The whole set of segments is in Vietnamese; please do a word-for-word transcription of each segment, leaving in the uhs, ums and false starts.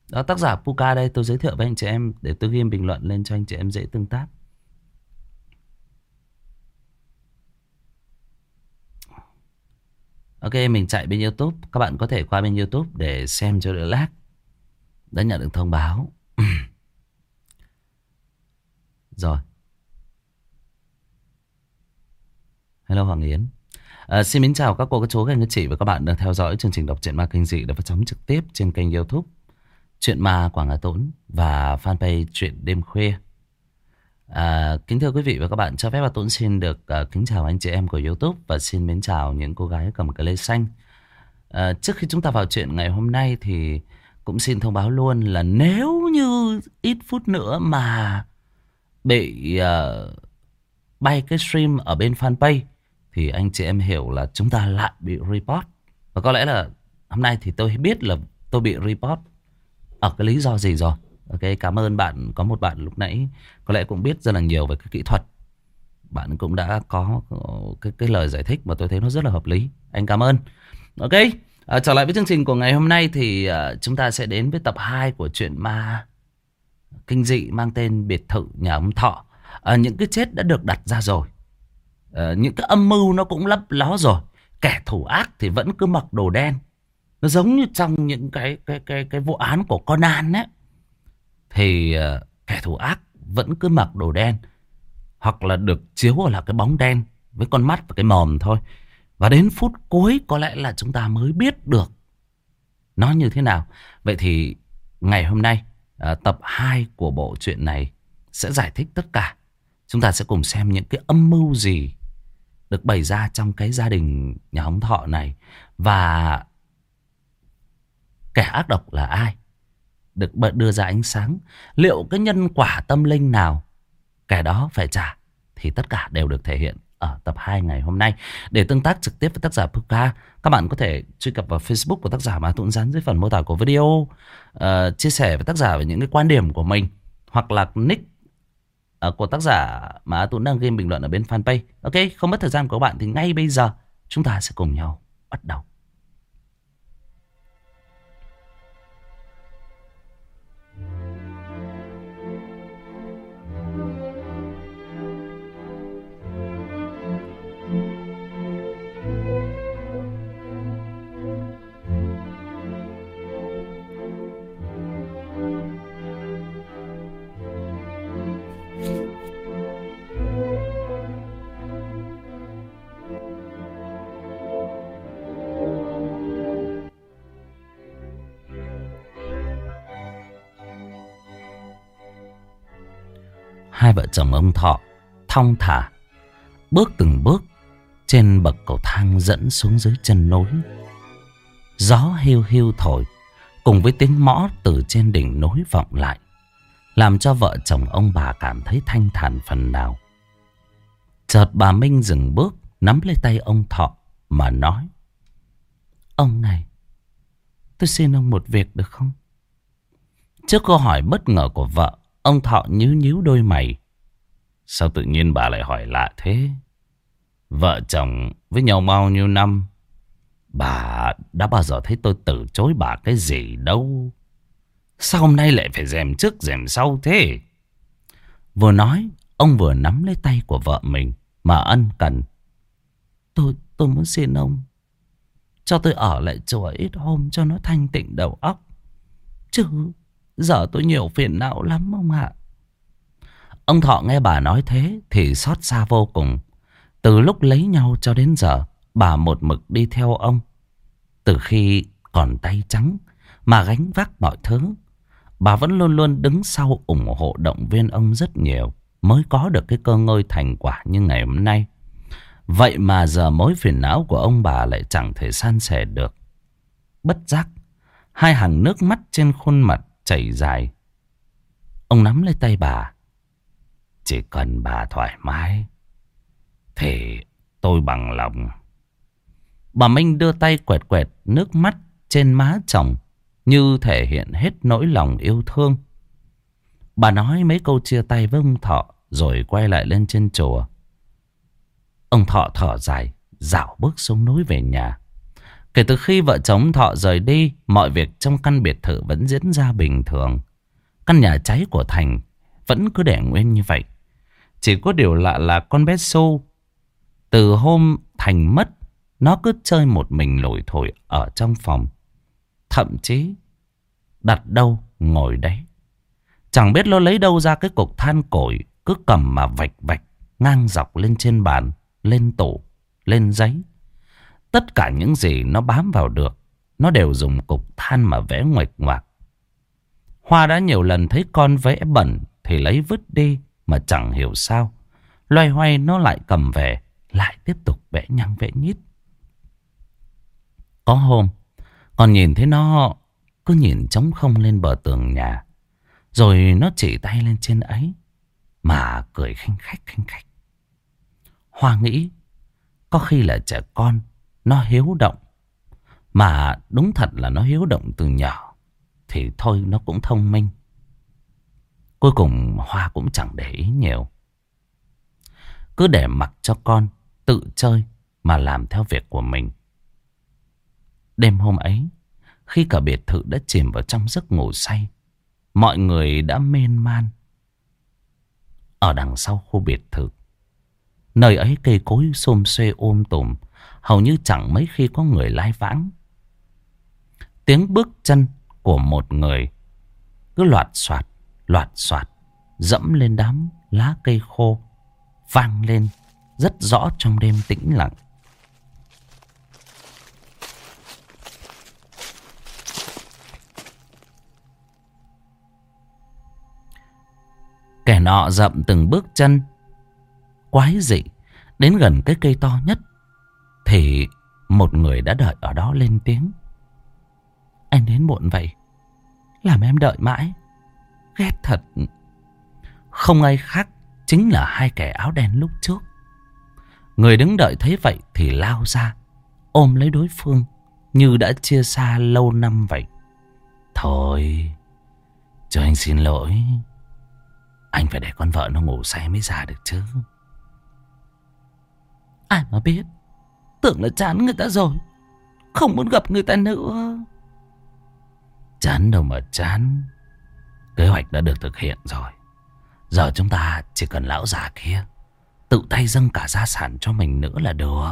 Đó, tác giả Puka đây, tôi giới thiệu với anh chị em để tôi ghi bình luận lên cho anh chị em dễ tương tác. Ok, mình chạy bên YouTube. Các bạn có thể qua bên YouTube để xem cho đỡ lag. Đã nhận được thông báo. Rồi. Hello Hoàng Yến. À, xin mến chào các cô, các chú, các anh, các chị và các bạn đang theo dõi chương trình đọc truyện ma kinh dị được phát sóng trực tiếp trên kênh YouTube Chuyện Ma Quảng Hà Tũng và fanpage Chuyện Đêm Khuya. À, kính thưa quý vị và các bạn, cho phép Hà Tũng xin được uh, kính chào anh chị em của YouTube và xin mến chào những cô gái cầm cái lê xanh. À, trước khi chúng ta vào chuyện ngày hôm nay thì cũng xin thông báo luôn là nếu như ít phút nữa mà bị uh, bay cái stream ở bên fanpage thì anh chị em hiểu là chúng ta lại bị report. Và có lẽ là hôm nay thì tôi biết là tôi bị report ở cái lý do gì rồi. Ok, cảm ơn bạn. Có một bạn lúc nãy có lẽ cũng biết rất là nhiều về cái kỹ thuật. Bạn cũng đã có cái, cái lời giải thích mà tôi thấy nó rất là hợp lý. Anh cảm ơn. Ok, à, trở lại với chương trình của ngày hôm nay thì uh, chúng ta sẽ đến với tập hai của chuyện ma kinh dị mang tên Biệt Thự Nhà Ông Thọ. À, những cái chết đã được đặt ra rồi. À, những cái âm mưu nó cũng lấp ló rồi. Kẻ thủ ác thì vẫn cứ mặc đồ đen. Nó giống như trong những cái cái cái cái vụ án của Conan ấy. Thì uh, kẻ thủ ác vẫn cứ mặc đồ đen, hoặc là được chiếu là cái bóng đen với con mắt và cái mồm thôi. Và đến phút cuối có lẽ là chúng ta mới biết được nó như thế nào. Vậy thì ngày hôm nay uh, tập hai của bộ truyện này sẽ giải thích tất cả. Chúng ta sẽ cùng xem những cái âm mưu gì được bày ra trong cái gia đình nhà ông Thọ này. Và kẻ ác độc là ai được đưa ra ánh sáng. Liệu cái nhân quả tâm linh nào kẻ đó phải trả, thì tất cả đều được thể hiện ở tập hai ngày hôm nay. Để tương tác trực tiếp với tác giả Puka, các bạn có thể truy cập vào Facebook của tác giả mà Tuấn dán dưới phần mô tả của video, uh, chia sẻ với tác giả về những cái quan điểm của mình, hoặc là nick uh, của tác giả mà Tuấn đang ghi bình luận ở bên fanpage. Ok, không mất thời gian của các bạn thì ngay bây giờ chúng ta sẽ cùng nhau bắt đầu. Hai vợ chồng ông Thọ thong thả bước từng bước trên bậc cầu thang dẫn xuống dưới chân núi. Gió hiu hiu thổi cùng với tiếng mõ từ trên đỉnh núi vọng lại, làm cho vợ chồng ông bà cảm thấy thanh thản phần nào. Chợt bà Minh dừng bước, nắm lấy tay ông Thọ mà nói: "Ông này, tôi xin ông một việc được không?" Trước câu hỏi bất ngờ của vợ, ông Thọ nhíu nhíu đôi mày. Sao tự nhiên bà lại hỏi lạ thế? Vợ chồng với nhau bao nhiêu năm, bà đã bao giờ thấy tôi từ chối bà cái gì đâu. Sao hôm nay lại phải rèm trước rèm sau thế? Vừa nói, ông vừa nắm lấy tay của vợ mình mà ân cần. Tôi, tôi muốn xin ông cho tôi ở lại chùa ít hôm cho nó thanh tịnh đầu óc. Chứ giờ tôi nhiều phiền não lắm ông ạ. Ông Thọ nghe bà nói thế thì xót xa vô cùng. Từ lúc lấy nhau cho đến giờ, bà một mực đi theo ông. Từ khi còn tay trắng mà gánh vác mọi thứ, bà vẫn luôn luôn đứng sau ủng hộ động viên ông rất nhiều, mới có được cái cơ ngơi thành quả như ngày hôm nay. Vậy mà giờ mối phiền não của ông bà lại chẳng thể san sẻ được. Bất giác, hai hàng nước mắt trên khuôn mặt chảy dài. Ông nắm lấy tay bà. Chỉ cần bà thoải mái thì tôi bằng lòng. Bà Minh đưa tay quẹt quẹt nước mắt trên má chồng, như thể hiện hết nỗi lòng yêu thương. Bà nói mấy câu chia tay với ông Thọ rồi quay lại lên trên chùa. Ông Thọ thở dài, dạo bước xuống núi về nhà. Kể từ khi vợ chồng Thọ rời đi, mọi việc trong căn biệt thự vẫn diễn ra bình thường. Căn nhà cháy của Thành vẫn cứ để nguyên như vậy. Chỉ có điều lạ là con bé Xu, từ hôm Thành mất, nó cứ chơi một mình lủi thổi ở trong phòng. Thậm chí đặt đâu ngồi đấy. Chẳng biết nó lấy đâu ra cái cục than củi, cứ cầm mà vạch vạch ngang dọc lên trên bàn, lên tủ, lên giấy. Tất cả những gì nó bám vào được, nó đều dùng cục than mà vẽ nguệch ngoạc. Hoa đã nhiều lần thấy con vẽ bẩn thì lấy vứt đi, mà chẳng hiểu sao loay hoay nó lại cầm về, lại tiếp tục vẽ nhăng vẽ nhít. Có hôm còn nhìn thấy nó cứ nhìn trống không lên bờ tường nhà, rồi nó chỉ tay lên trên ấy mà cười khinh khách khinh khách. Hoa nghĩ có khi là trẻ con nó hiếu động, mà đúng thật là nó hiếu động từ nhỏ, thì thôi nó cũng thông minh. Cuối cùng Hoa cũng chẳng để ý nhiều, cứ để mặc cho con tự chơi mà làm theo việc của mình. Đêm hôm ấy, khi cả biệt thự đã chìm vào trong giấc ngủ say, mọi người đã mên man. Ở đằng sau khu biệt thự, nơi ấy cây cối xum xuê um tùm, hầu như chẳng mấy khi có người lai vãng. Tiếng bước chân của một người cứ loạt soạt, loạt soạt, dẫm lên đám lá cây khô, vang lên rất rõ trong đêm tĩnh lặng. Kẻ nọ dậm từng bước chân quái dị đến gần cái cây to nhất, thì một người đã đợi ở đó lên tiếng: "Anh đến muộn vậy, làm em đợi mãi, ghét thật." Không ai khác chính là hai kẻ áo đen lúc trước. Người đứng đợi thấy vậy thì lao ra, ôm lấy đối phương như đã chia xa lâu năm vậy. "Thôi, cho anh xin lỗi. Anh phải để con vợ nó ngủ say mới ra được chứ." "Ai mà biết, tưởng là chán người ta rồi, không muốn gặp người ta nữa." "Chán đâu mà chán. Kế hoạch đã được thực hiện rồi. Giờ chúng ta chỉ cần lão già kia tự tay dâng cả gia sản cho mình nữa là được."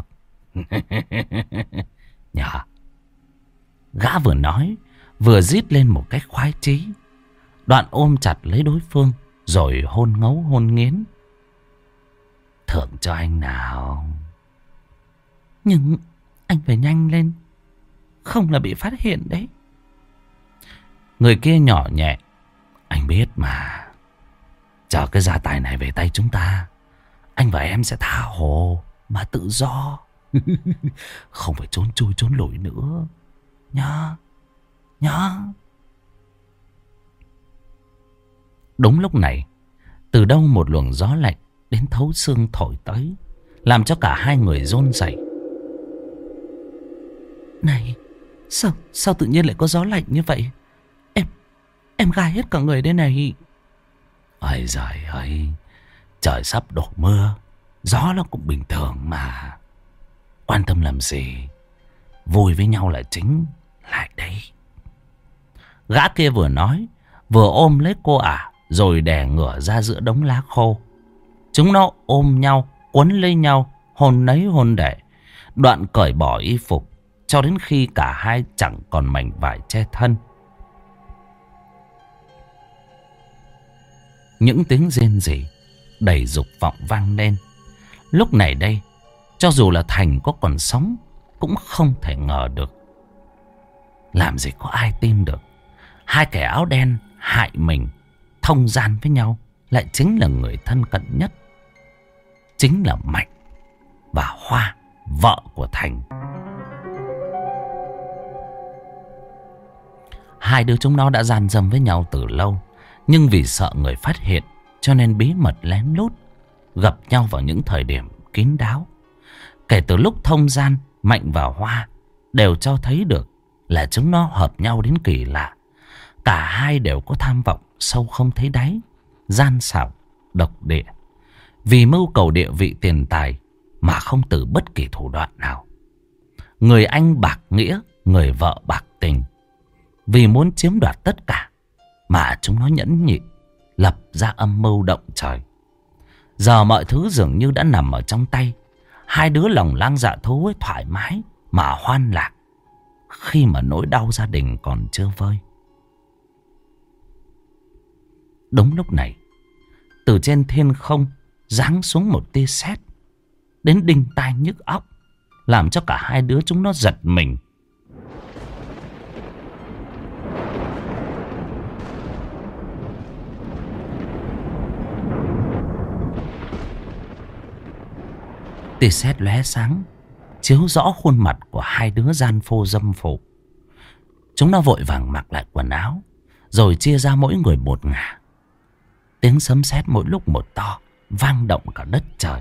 Nhờ. Gã vừa nói vừa rít lên một cách khoái chí, đoạn ôm chặt lấy đối phương rồi hôn ngấu hôn nghiến. "Thưởng cho anh nào." "Nhưng anh phải nhanh lên, không là bị phát hiện đấy." Người kia nhỏ nhẹ: "Anh biết mà. Chờ cái gia tài này về tay chúng ta, anh và em sẽ tha hồ mà tự do. Không phải trốn chui trốn lủi nữa. Nhá, nhá." Đúng lúc này, từ đâu một luồng gió lạnh đến thấu xương thổi tới, làm cho cả hai người run rẩy. "Này, sao sao tự nhiên lại có gió lạnh như vậy? Em em gai hết cả người đây này." "Ôi giời ơi, trời sắp đổ mưa, gió nó cũng bình thường mà. Quan tâm làm gì, vui với nhau là chính. Lại đây." Gã kia vừa nói vừa ôm lấy cô ả, rồi đè ngửa ra giữa đống lá khô. Chúng nó ôm nhau, quấn lấy nhau, hôn nấy hôn đẻ, đoạn cởi bỏ y phục, cho đến khi cả hai chẳng còn mảnh vải che thân. Những tiếng rên rỉ đầy dục vọng vang lên. Lúc này đây, cho dù là Thành có còn sống cũng không thể ngờ được. Làm gì có ai tin được hai kẻ áo đen hại mình, thông gian với nhau lại chính là người thân cận nhất, chính là Mạnh và Hoa, vợ của Thành. Hai đứa chúng nó đã gian dâm với nhau từ lâu, nhưng vì sợ người phát hiện cho nên bí mật lén lút gặp nhau vào những thời điểm kín đáo. Kể từ lúc thông gian, Mạnh và Hoa đều cho thấy được là chúng nó hợp nhau đến kỳ lạ. Cả hai đều có tham vọng sâu không thấy đáy, gian xảo, độc địa, vì mưu cầu địa vị tiền tài mà không từ bất kỳ thủ đoạn nào. Người anh bạc nghĩa, người vợ bạc tình. Vì muốn chiếm đoạt tất cả mà chúng nó nhẫn nhịn, lập ra âm mưu động trời. Giờ mọi thứ dường như đã nằm ở trong tay. Hai đứa lòng lang dạ thú ấy thoải mái mà hoan lạc, khi mà nỗi đau gia đình còn chưa vơi. Đúng lúc này, từ trên thiên không giáng xuống một tia sét đến đinh tai nhức óc, làm cho cả hai đứa chúng nó giật mình. Tia sét lóe sáng, chiếu rõ khuôn mặt của hai đứa gian phô dâm phụ. Chúng nó vội vàng mặc lại quần áo, rồi chia ra mỗi người một ngả. Tiếng sấm sét mỗi lúc một to, vang động cả đất trời.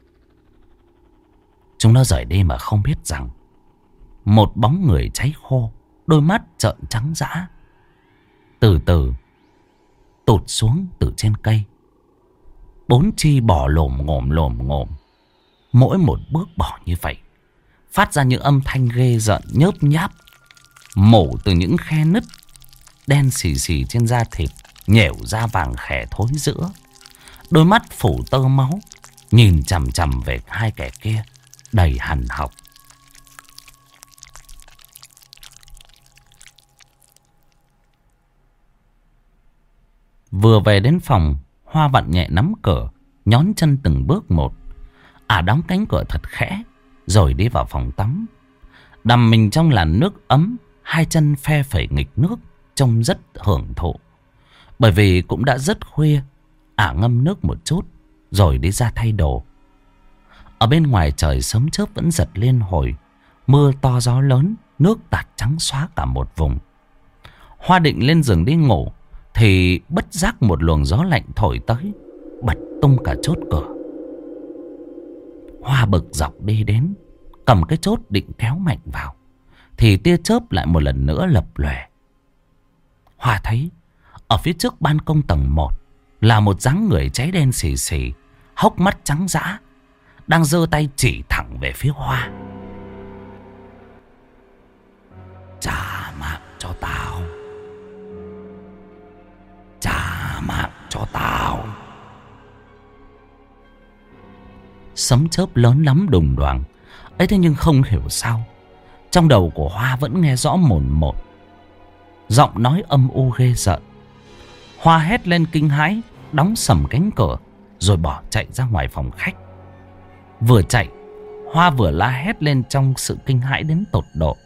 Chúng nó rời đi mà không biết rằng một bóng người cháy khô, đôi mắt trợn trắng dã, từ từ tụt xuống từ trên cây. Bốn chi bò lồm ngồm lồm ngồm. Mỗi một bước bỏ như vậy phát ra những âm thanh ghê rợn nhớp nháp, mổ từ những khe nứt đen xì xì trên da thịt, nhểu da vàng khè thối rữa. Đôi mắt phủ tơ máu, nhìn chằm chằm về hai kẻ kia đầy hằn học. Vừa về đến phòng, Hoa vặn nhẹ nắm cửa, nhón chân từng bước một. Ả đóng cánh cửa thật khẽ, rồi đi vào phòng tắm. Đầm mình trong làn nước ấm, hai chân phe phẩy nghịch nước, trông rất hưởng thụ. Bởi vì cũng đã rất khuya, Ả ngâm nước một chút, rồi đi ra thay đồ. Ở bên ngoài trời sấm chớp vẫn giật liên hồi. Mưa to gió lớn, nước tạt trắng xóa cả một vùng. Hoa định lên giường đi ngủ, thì bất giác một luồng gió lạnh thổi tới, bật tung cả chốt cửa. Hoa bực dọc đi đến, cầm cái chốt định kéo mạnh vào, thì tia chớp lại một lần nữa lập lòe. Hoa thấy ở phía trước ban công tầng một là một dáng người cháy đen xì xì, hốc mắt trắng dã, đang giơ tay chỉ thẳng về phía Hoa. Trả mạng cho tao, trả mạng cho tao. Sấm chớp lớn lắm đùng đoàng ấy, thế nhưng không hiểu sao trong đầu của Hoa vẫn nghe rõ mồn một giọng nói âm u ghê rợn. Hoa hét lên kinh hãi, đóng sầm cánh cửa, rồi bỏ chạy ra ngoài phòng khách. Vừa chạy, Hoa vừa la hét lên trong sự kinh hãi đến tột độ.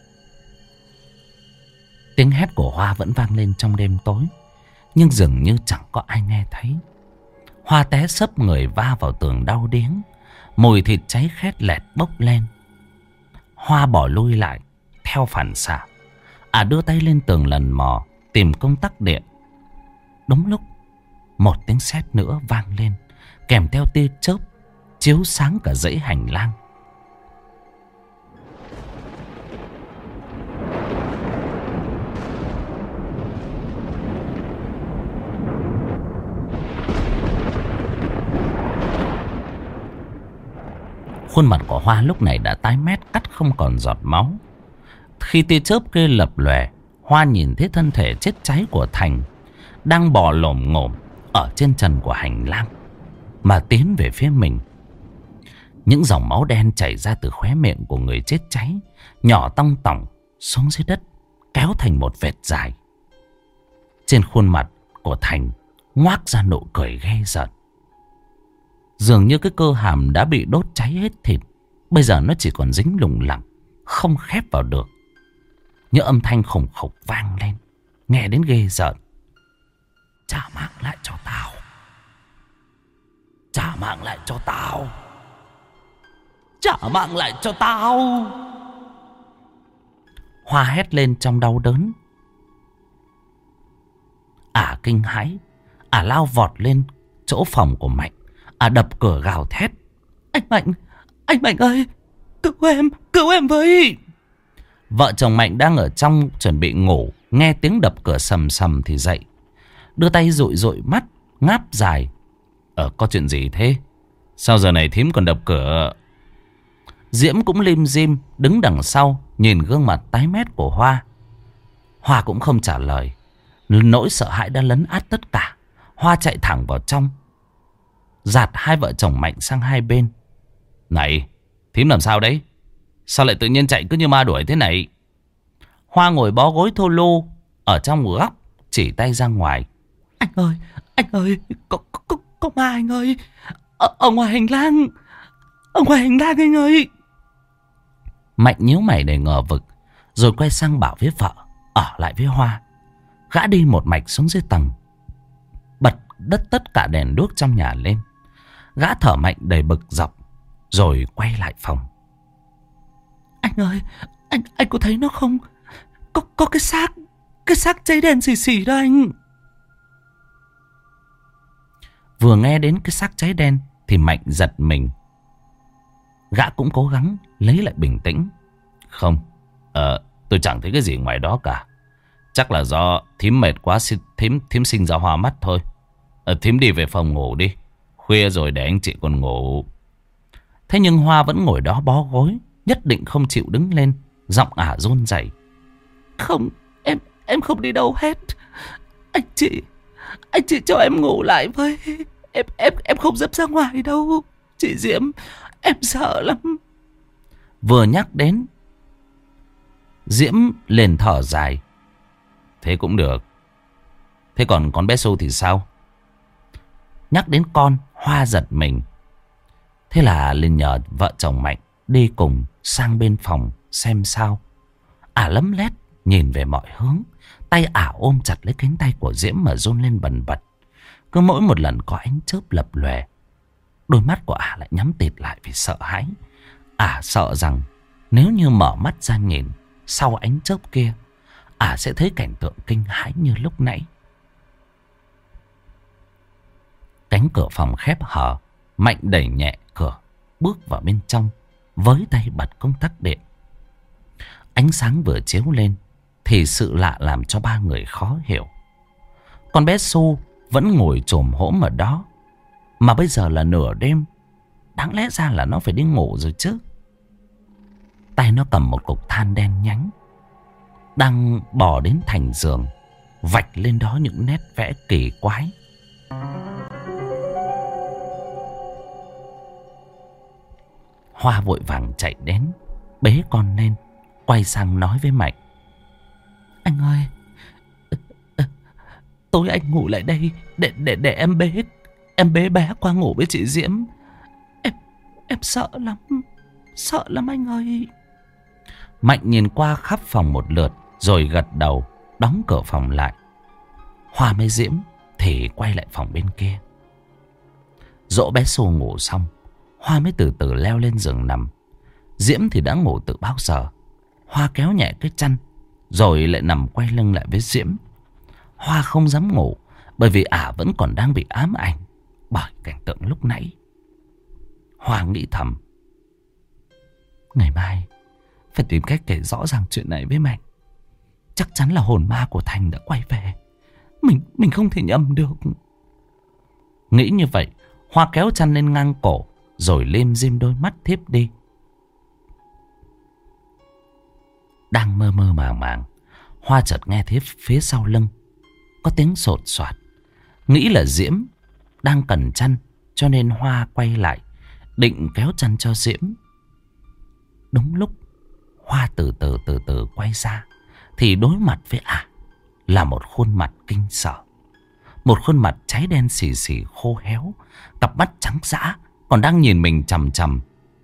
Tiếng hét của Hoa vẫn vang lên trong đêm tối, nhưng dường như chẳng có ai nghe thấy. Hoa té sấp người va vào tường đau điếng, mùi thịt cháy khét lẹt bốc lên. Hoa bỏ lui lại theo phản xạ. Ả đưa tay lên tường lần mò tìm công tắc điện. Đúng lúc một tiếng sét nữa vang lên, kèm theo tia chớp chiếu sáng cả dãy hành lang. Khuôn mặt của Hoa lúc này đã tái mét, cắt không còn giọt máu. Khi tia chớp kia lập lòe, Hoa nhìn thấy thân thể chết cháy của Thành đang bò lổm ngổm ở trên trần của hành lang mà tiến về phía mình. Những dòng máu đen chảy ra từ khóe miệng của người chết cháy, nhỏ tong tỏng xuống dưới đất, kéo thành một vệt dài. Trên khuôn mặt của Thành ngoác ra nụ cười ghê rợn. Dường như cái cơ hàm đã bị đốt cháy hết thịt, bây giờ nó chỉ còn dính lủng lẳng, không khép vào được. Những âm thanh khủng khục vang lên, nghe đến ghê rợn. Trả mạng lại cho tao, trả mạng lại cho tao, trả mạng lại cho tao. Hoa hét lên trong đau đớn. Ả kinh hãi, Ả lao vọt lên chỗ phòng của Mạnh. Ả đập cửa gào thét. Anh Mạnh, anh Mạnh ơi, cứu em, cứu em với. Vợ chồng Mạnh đang ở trong chuẩn bị ngủ, nghe tiếng đập cửa sầm sầm thì dậy, đưa tay dụi dụi mắt, ngáp dài. Ờ, có chuyện gì thế? Sao giờ này thím còn đập cửa? Diễm cũng lim dim đứng đằng sau, nhìn gương mặt tái mét của Hoa. Hoa cũng không trả lời. Nỗi sợ hãi đã lấn át tất cả. Hoa chạy thẳng vào trong, dạt hai vợ chồng Mạnh sang hai bên. Này, thím làm sao đấy? Sao lại tự nhiên chạy cứ như ma đuổi thế này? Hoa ngồi bó gối thô lô ở trong một góc, chỉ tay ra ngoài. Anh ơi, anh ơi, có, có, có ma anh ơi. Ở, ở ngoài hành lang, ở ngoài hành lang anh ơi. Mạnh nhíu mày đầy ngờ vực, rồi quay sang bảo với vợ ở lại với Hoa. Gã đi một mạch xuống dưới tầng, bật đứt tất cả đèn đuốc trong nhà lên. Gã thở mạnh đầy bực dọc, rồi quay lại phòng. Anh ơi, anh anh có thấy nó không? Có có cái xác, cái xác cháy đen xì xì đó anh. Vừa nghe đến cái xác cháy đen thì Mạnh giật mình. Gã cũng cố gắng lấy lại bình tĩnh. Không, ờ, tôi chẳng thấy cái gì ngoài đó cả. Chắc là do thím mệt quá, thím, thím sinh ra hoa mắt thôi. Ờ, thím đi về phòng ngủ đi. Khuya rồi để anh chị còn ngủ. Thế nhưng Hoa vẫn ngồi đó bó gối, nhất định không chịu đứng lên. Giọng ả run rẩy. Không, em em không đi đâu hết. Anh chị, anh chị cho em ngủ lại với. Em em em không dám ra ngoài đâu. Chị Diễm, em sợ lắm. Vừa nhắc đến, Diễm liền thở dài. Thế cũng được. Thế còn con bé Su thì sao? Nhắc đến con, Hoa giật mình. Thế là liền nhờ vợ chồng Mạnh đi cùng sang bên phòng xem sao. Ả lấm lét nhìn về mọi hướng. Tay ả ôm chặt lấy cánh tay của Diễm mà run lên bần bật. Cứ mỗi một lần có ánh chớp lập lòe, đôi mắt của ả lại nhắm tịt lại vì sợ hãi. Ả sợ rằng nếu như mở mắt ra nhìn sau ánh chớp kia, ả sẽ thấy cảnh tượng kinh hãi như lúc nãy. Cánh cửa phòng khép hờ. Mạnh đẩy nhẹ cửa, bước vào bên trong, với tay bật công tắc điện. Ánh sáng vừa chiếu lên thì sự lạ làm cho ba người khó hiểu. Con bé Su vẫn ngồi chồm hổm ở đó, mà bây giờ là nửa đêm. Đáng lẽ ra là nó phải đi ngủ rồi chứ. Tay nó cầm một cục than đen nhánh, đang bò đến thành giường, vạch lên đó những nét vẽ kỳ quái. Hoa vội vàng chạy đến, bế con lên, quay sang nói với Mạnh. Anh ơi, tối anh ngủ lại đây để để để em bế em bế bé qua ngủ với chị Diễm. Em em sợ lắm, sợ lắm anh ơi. Mạnh nhìn qua khắp phòng một lượt rồi gật đầu, đóng cửa phòng lại. Hoa với Diễm thì quay lại phòng bên kia. Dỗ bé Su ngủ xong, Hoa mới từ từ leo lên giường nằm. Diễm thì đã ngủ từ bao giờ. Hoa kéo nhẹ cái chăn rồi lại nằm quay lưng lại với Diễm. Hoa không dám ngủ, bởi vì ả vẫn còn đang bị ám ảnh bởi cảnh tượng lúc nãy. Hoa nghĩ thầm, ngày mai phải tìm cách kể rõ ràng chuyện này với Mạnh. Chắc chắn là hồn ma của Thành đã quay về. Mình mình không thể nhầm được. Nghĩ như vậy, Hoa kéo chăn lên ngang cổ rồi lim dim đôi mắt thiếp đi. Đang mơ mơ màng màng, Hoa chợt nghe thấy phía sau lưng có tiếng sột soạt. Nghĩ là Diễm đang cần chăn, cho nên Hoa quay lại định kéo chăn cho Diễm. Đúng lúc Hoa từ từ từ từ quay ra thì đối mặt với ả là một khuôn mặt kinh sợ. Một khuôn mặt cháy đen xì xì khô héo, cặp mắt trắng dã còn đang nhìn mình chằm chằm.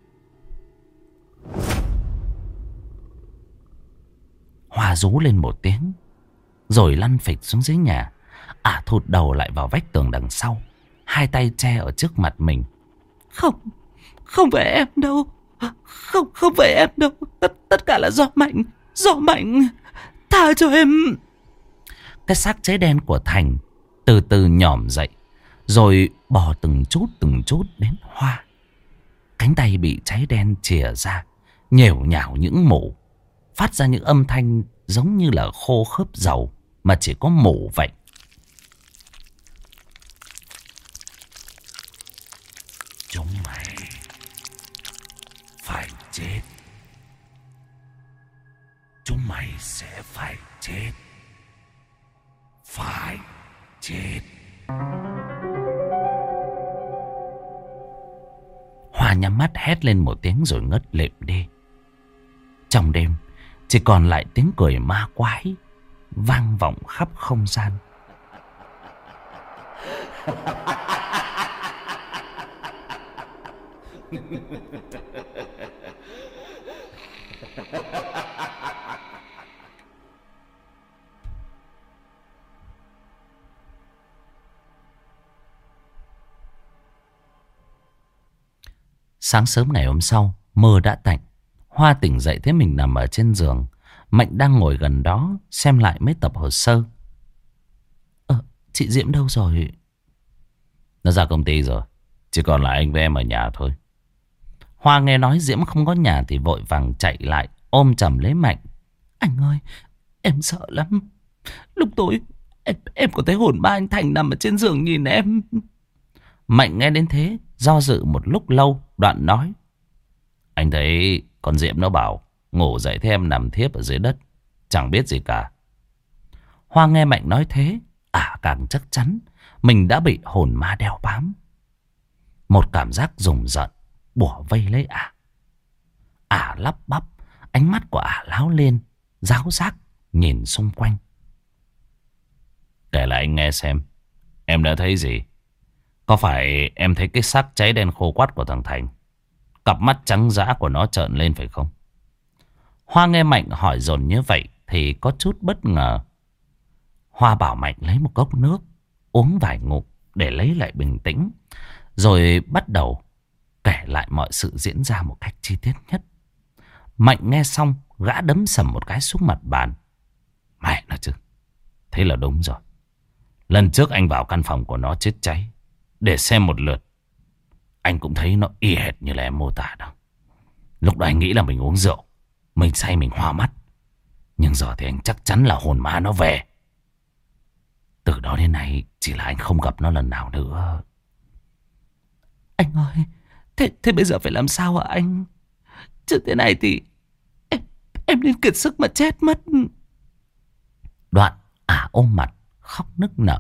Hoa rú lên một tiếng rồi lăn phịch xuống dưới nhà. Ả thụt đầu lại vào vách tường đằng sau, hai tay che ở trước mặt mình. Không, không phải em đâu. Không, không phải em đâu. Tất, tất cả là do Mạnh. Do Mạnh. Tha cho em. Cái xác cháy đen của Thành từ từ nhỏm dậy, rồi bò từng chút từng chút đến Hoa. Cánh tay bị cháy đen chìa ra, nhểu nhảo những mủ, phát ra những âm thanh giống như là khô khớp dầu mà chỉ có mủ vậy. Chúng mày phải chết. Mày sẽ phải chết. Phải chết. Hoa nhắm mắt hét lên một tiếng rồi ngất lịm đi. Trong đêm chỉ còn lại tiếng cười ma quái vang vọng khắp không gian. Sáng sớm ngày hôm sau, mưa đã tạnh. Hoa tỉnh dậy thấy mình nằm ở trên giường. Mạnh đang ngồi gần đó xem lại mấy tập hồ sơ. Ờ, chị Diễm đâu rồi? Nó ra công ty rồi. Chỉ còn lại anh với em ở nhà thôi. Hoa nghe nói Diễm không có nhà thì vội vàng chạy lại ôm chầm lấy Mạnh. Anh ơi, em sợ lắm. Lúc tối em, em có thấy hồn ma anh Thành nằm ở trên giường nhìn em. Mạnh nghe đến thế do dự một lúc lâu, đoạn nói: Anh thấy con Diễm nó bảo ngủ dậy thấy em nằm thiếp ở dưới đất, chẳng biết gì cả. Hoa nghe Mạnh nói thế, ả càng chắc chắn mình đã bị hồn ma đeo bám. Một cảm giác rùng rợn bủa vây lấy ả. Ả lắp bắp, ánh mắt của ả láo lên, ráo rác nhìn xung quanh. Kể lại anh nghe xem, em đã thấy gì? Có phải em thấy cái xác cháy đen khô quắt của thằng Thành? Cặp mắt trắng dã của nó trợn lên phải không? Hoa nghe Mạnh hỏi dồn như vậy thì có chút bất ngờ. Hoa bảo Mạnh lấy một cốc nước, uống vài ngụm để lấy lại bình tĩnh, rồi bắt đầu kể lại mọi sự diễn ra một cách chi tiết nhất. Mạnh nghe xong, gã đấm sầm một cái xuống mặt bàn. Mẹ nó chứ, thế là đúng rồi. Lần trước anh vào căn phòng của nó chết cháy để xem một lượt, anh cũng thấy nó y hệt như là em mô tả đâu. Lúc đó anh nghĩ là mình uống rượu, mình say mình hoa mắt. Nhưng giờ thì anh chắc chắn là hồn ma nó về. Từ đó đến nay chỉ là anh không gặp nó lần nào nữa. Anh ơi, thế, thế bây giờ phải làm sao hả anh? Chứ thế này thì em, em nên kiệt sức mà chết mất. Đoạn ả ôm mặt khóc nức nở.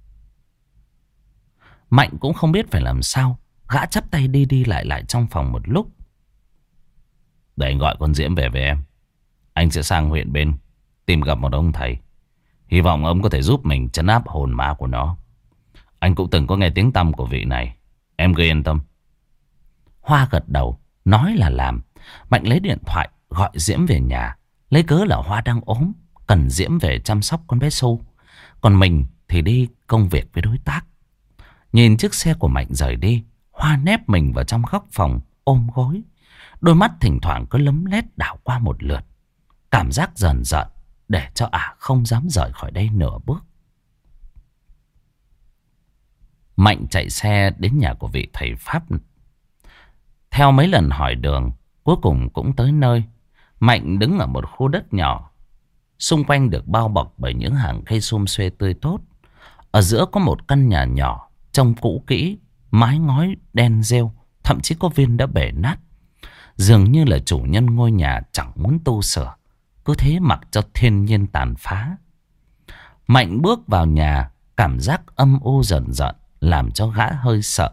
Mạnh cũng không biết phải làm sao. Gã chắp tay đi đi lại lại trong phòng một lúc. Để anh gọi con Diễm về với em. Anh sẽ sang huyện bên tìm gặp một ông thầy. Hy vọng ông có thể giúp mình trấn áp hồn ma của nó. Anh cũng từng có nghe tiếng tăm của vị này. Em cứ yên tâm. Hoa gật đầu, nói là làm. Mạnh lấy điện thoại gọi Diễm về nhà, lấy cớ là Hoa đang ốm, cần Diễm về chăm sóc con bé Xu. Còn mình thì đi công việc với đối tác. Nhìn chiếc xe của Mạnh rời đi, Hoa nép mình vào trong góc phòng, ôm gối. Đôi mắt thỉnh thoảng cứ lấm lét đảo qua một lượt. Cảm giác dần dần để cho ả không dám rời khỏi đây nửa bước. Mạnh chạy xe đến nhà của vị thầy Pháp. Theo mấy lần hỏi đường, cuối cùng cũng tới nơi. Mạnh đứng ở một khu đất nhỏ, xung quanh được bao bọc bởi những hàng cây sum xuê tươi tốt. Ở giữa có một căn nhà nhỏ, trông cũ kỹ, mái ngói đen rêu, thậm chí có viên đã bể nát. Dường như là chủ nhân ngôi nhà chẳng muốn tu sửa, cứ thế mặc cho thiên nhiên tàn phá. Mạnh bước vào nhà, cảm giác âm u dần dần làm cho gã hơi sợ.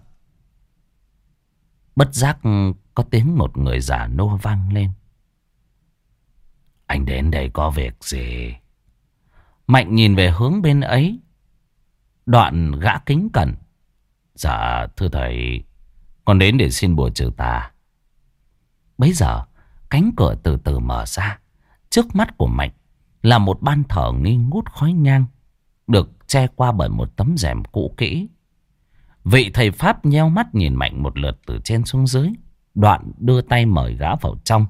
Bất giác có tiếng một người già nô vang lên. Anh đến đây có việc gì? Mạnh nhìn về hướng bên ấy, đoạn gã kính cẩn. Dạ thưa thầy, con đến để xin bùa trừ tà. Bấy giờ cánh cửa từ từ mở ra. Trước mắt của Mạnh là một ban thờ nghi ngút khói nhang, được che qua bởi một tấm rèm cũ kỹ. Vị thầy Pháp nheo mắt nhìn Mạnh một lượt từ trên xuống dưới, đoạn đưa tay mời gã vào trong.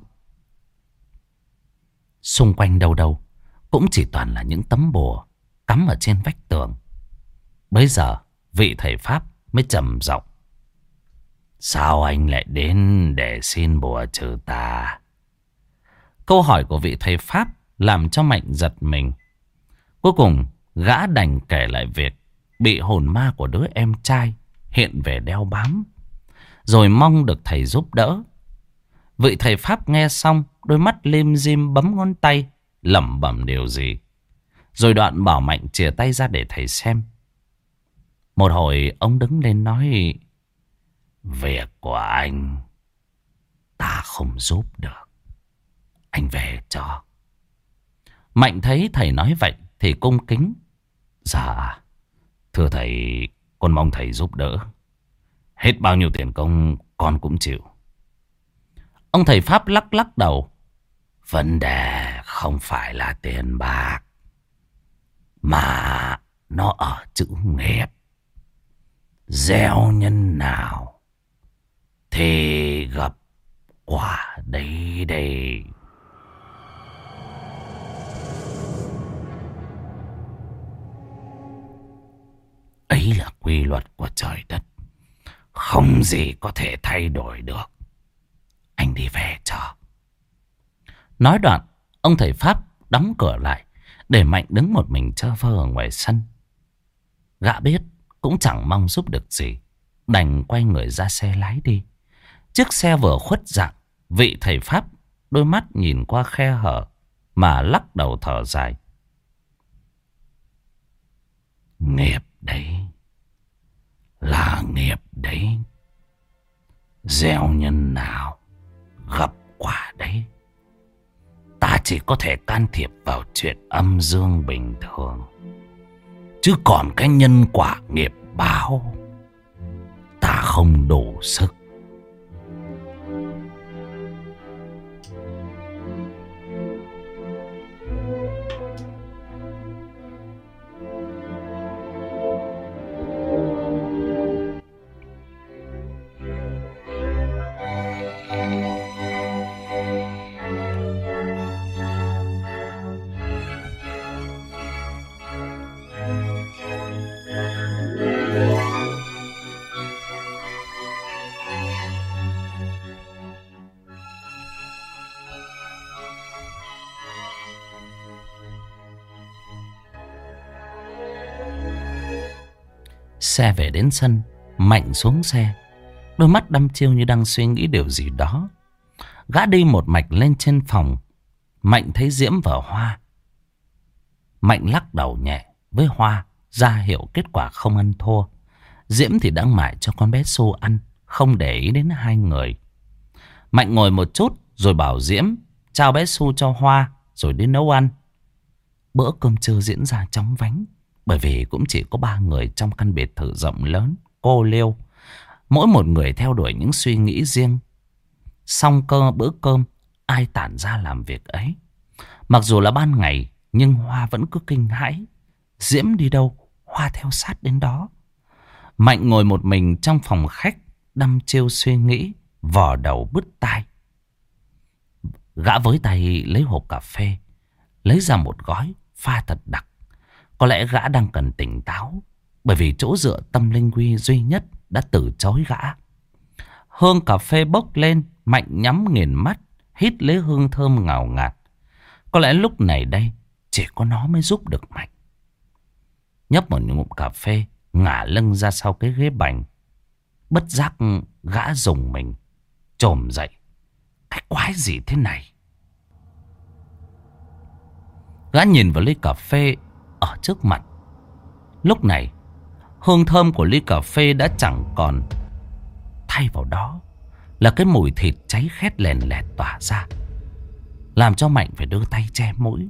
Xung quanh đâu đâu cũng chỉ toàn là những tấm bùa cắm ở trên vách tường. Bấy giờ vị thầy Pháp mới trầm giọng. Sao anh lại đến để xin bùa trừ tà? Câu hỏi của vị thầy Pháp làm cho Mạnh giật mình. Cuối cùng gã đành kể lại việc bị hồn ma của đứa em trai hiện về đeo bám, rồi mong được thầy giúp đỡ. Vị thầy Pháp nghe xong, đôi mắt lim dim bấm ngón tay, lẩm bẩm điều gì. Rồi đoạn bảo Mạnh chìa tay ra để thầy xem. Một hồi ông đứng lên nói: việc của anh ta không giúp được, anh về cho. Mạnh thấy thầy nói vậy thì cung kính: dạ, thưa thầy, con mong thầy giúp đỡ. Hết bao nhiêu tiền công con cũng chịu. Ông thầy Pháp lắc lắc đầu: vấn đề không phải là tiền bạc, mà nó ở chữ nghiệp. Gieo nhân nào thì gặp quả đấy đây. Ấy là quy luật của trời đất, không gì có thể thay đổi được. Anh đi về cho. Nói đoạn, ông thầy Pháp đóng cửa lại, để Mạnh đứng một mình chơ vơ ở ngoài sân. Gã biết cũng chẳng mong giúp được gì, đành quay người ra xe lái đi. Chiếc xe vừa khuất dạng, vị thầy Pháp đôi mắt nhìn qua khe hở mà lắc đầu thở dài: nghiệp đấy, là nghiệp đấy. Gieo nhân nào gặp quả đấy. Ta chỉ có thể can thiệp vào chuyện âm dương bình thường, chứ còn cái nhân quả nghiệp báo ta không đủ sức. Xe về đến sân, Mạnh xuống xe, đôi mắt đăm chiêu như đang suy nghĩ điều gì đó. Gã đi một mạch lên trên phòng. Mạnh thấy Diễm và Hoa. Mạnh lắc đầu nhẹ với Hoa, ra hiệu kết quả không ăn thua. Diễm thì đang mải cho con bé Xu ăn, không để ý đến hai người. Mạnh ngồi một chút rồi bảo Diễm trao bé Xu cho Hoa rồi đi nấu ăn. Bữa cơm trưa diễn ra chóng vánh, bởi vì cũng chỉ có ba người trong căn biệt thự rộng lớn cô liêu, mỗi một người theo đuổi những suy nghĩ riêng. Xong cơ bữa cơm, ai tản ra làm việc ấy. Mặc dù là ban ngày, nhưng Hoa vẫn cứ kinh hãi. Diễm đi đâu, Hoa theo sát đến đó. Mạnh ngồi một mình trong phòng khách, đăm chiêu suy nghĩ, vò đầu bứt tai. Gã với tay lấy hộp cà phê, lấy ra một gói pha thật đặc. Có lẽ gã đang cần tỉnh táo, bởi vì chỗ dựa tâm linh quy duy nhất đã từ chối gã. Hương cà phê bốc lên, Mạnh nhắm nghiền mắt, hít lấy hương thơm ngào ngạt. Có lẽ lúc này đây chỉ có nó mới giúp được Mạnh. Nhấp một ngụm cà phê, ngả lưng ra sau cái ghế bành. Bất giác gã rùng mình, chồm dậy. Cái quái gì thế này? Gã nhìn vào ly cà phê ở trước mặt. Lúc này hương thơm của ly cà phê đã chẳng còn, thay vào đó là cái mùi thịt cháy khét lèn lẹt tỏa ra, làm cho Mạnh phải đưa tay che mũi.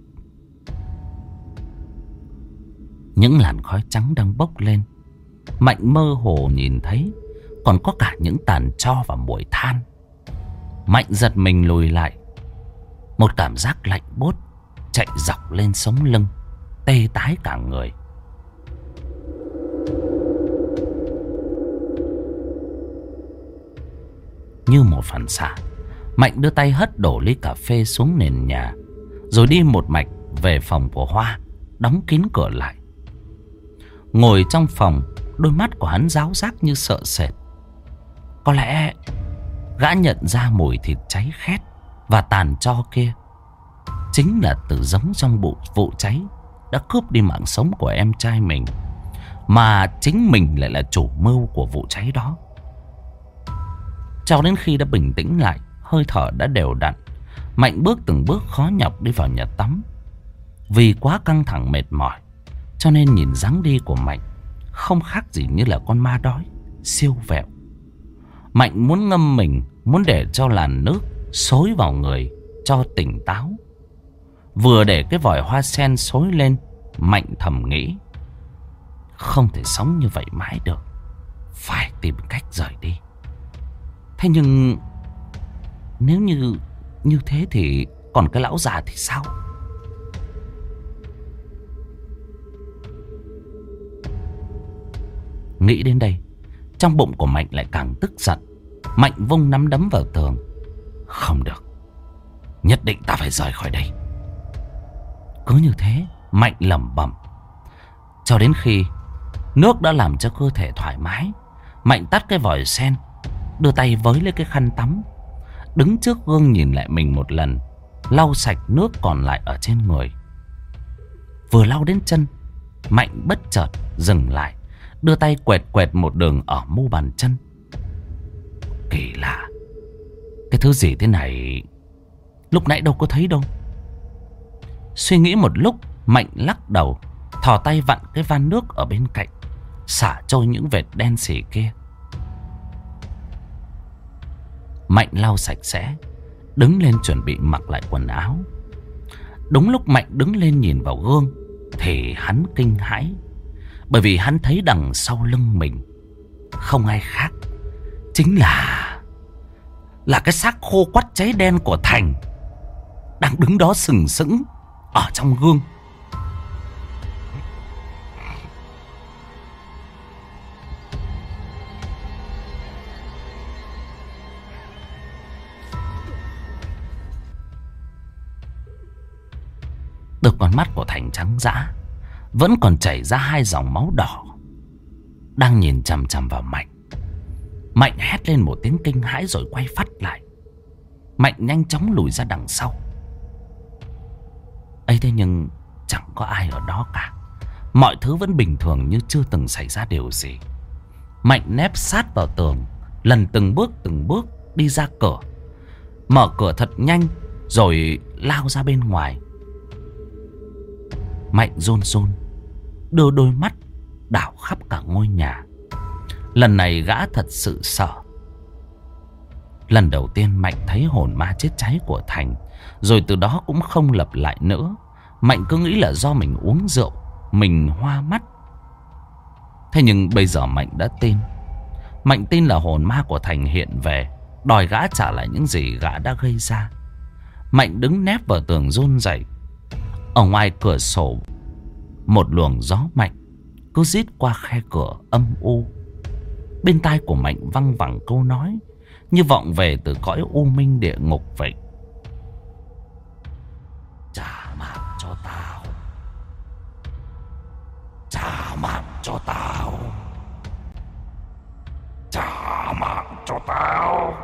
Những làn khói trắng đang bốc lên, Mạnh mơ hồ nhìn thấy còn có cả những tàn tro và mùi than. Mạnh giật mình lùi lại. Một cảm giác lạnh buốt chạy dọc lên sống lưng, tê tái cả người. Như một phản xạ, Mạnh đưa tay hất đổ ly cà phê xuống nền nhà, rồi đi một mạch về phòng của Hoa, đóng kín cửa lại. Ngồi trong phòng, đôi mắt của hắn ráo rác như sợ sệt. Có lẽ gã nhận ra mùi thịt cháy khét và tàn tro kia chính là từ giống trong vụ, vụ cháy đã cướp đi mạng sống của em trai mình, mà chính mình lại là chủ mưu của vụ cháy đó. Cho đến khi đã bình tĩnh lại, hơi thở đã đều đặn, Mạnh bước từng bước khó nhọc đi vào nhà tắm. Vì quá căng thẳng mệt mỏi, cho nên nhìn dáng đi của Mạnh không khác gì như là con ma đói siêu vẹo. Mạnh muốn ngâm mình, muốn để cho làn nước xối vào người cho tỉnh táo. Vừa để cái vòi hoa sen xối lên, Mạnh thầm nghĩ, không thể sống như vậy mãi được, phải tìm cách rời đi. Thế nhưng nếu như như thế thì còn cái lão già thì sao? Nghĩ đến đây, trong bụng của Mạnh lại càng tức giận. Mạnh vung nắm đấm vào tường. Không được, nhất định ta phải rời khỏi đây. Cứ như thế Mạnh lẩm bẩm cho đến khi nước đã làm cho cơ thể thoải mái. Mạnh tắt cái vòi sen, đưa tay với lấy cái khăn tắm, đứng trước gương nhìn lại mình một lần, lau sạch nước còn lại ở trên người. Vừa lau đến chân, Mạnh bất chợt dừng lại, đưa tay quẹt quẹt một đường ở mu bàn chân. Kỳ lạ, cái thứ gì thế này lúc nãy đâu có thấy đâu. Suy nghĩ một lúc, Mạnh lắc đầu, thò tay vặn cái van nước ở bên cạnh, xả trôi những vệt đen xì kia. Mạnh lau sạch sẽ, đứng lên chuẩn bị mặc lại quần áo. Đúng lúc Mạnh đứng lên nhìn vào gương thì hắn kinh hãi, bởi vì hắn thấy đằng sau lưng mình không ai khác, chính là Là cái xác khô quắt cháy đen của Thành đang đứng đó sừng sững ở trong gương. Đôi con mắt của Thành trắng dã, vẫn còn chảy ra hai dòng máu đỏ, đang nhìn chằm chằm vào Mạnh. Mạnh hét lên một tiếng kinh hãi rồi quay phắt lại. Mạnh nhanh chóng lùi ra đằng sau. ấy thế nhưng chẳng có ai ở đó cả. Mọi thứ vẫn bình thường như chưa từng xảy ra điều gì. Mạnh nép sát vào tường, lần từng bước từng bước đi ra cửa, mở cửa thật nhanh rồi lao ra bên ngoài. Mạnh run run đưa đôi mắt đảo khắp cả ngôi nhà. Lần này gã thật sự sợ. Lần đầu tiên Mạnh thấy hồn ma chết cháy của Thành, rồi từ đó cũng không lặp lại nữa. Mạnh cứ nghĩ là do mình uống rượu, mình hoa mắt. Thế nhưng bây giờ Mạnh đã tin. Mạnh tin là hồn ma của Thành hiện về, đòi gã trả lại những gì gã đã gây ra. Mạnh đứng nép vào tường run rẩy. Ở ngoài cửa sổ, một luồng gió mạnh cứ rít qua khe cửa âm u. Bên tai của Mạnh văng vẳng câu nói như vọng về từ cõi u minh địa ngục vậy. Trả mạng cho tao, trả mạng cho tao, trả mạng cho tao.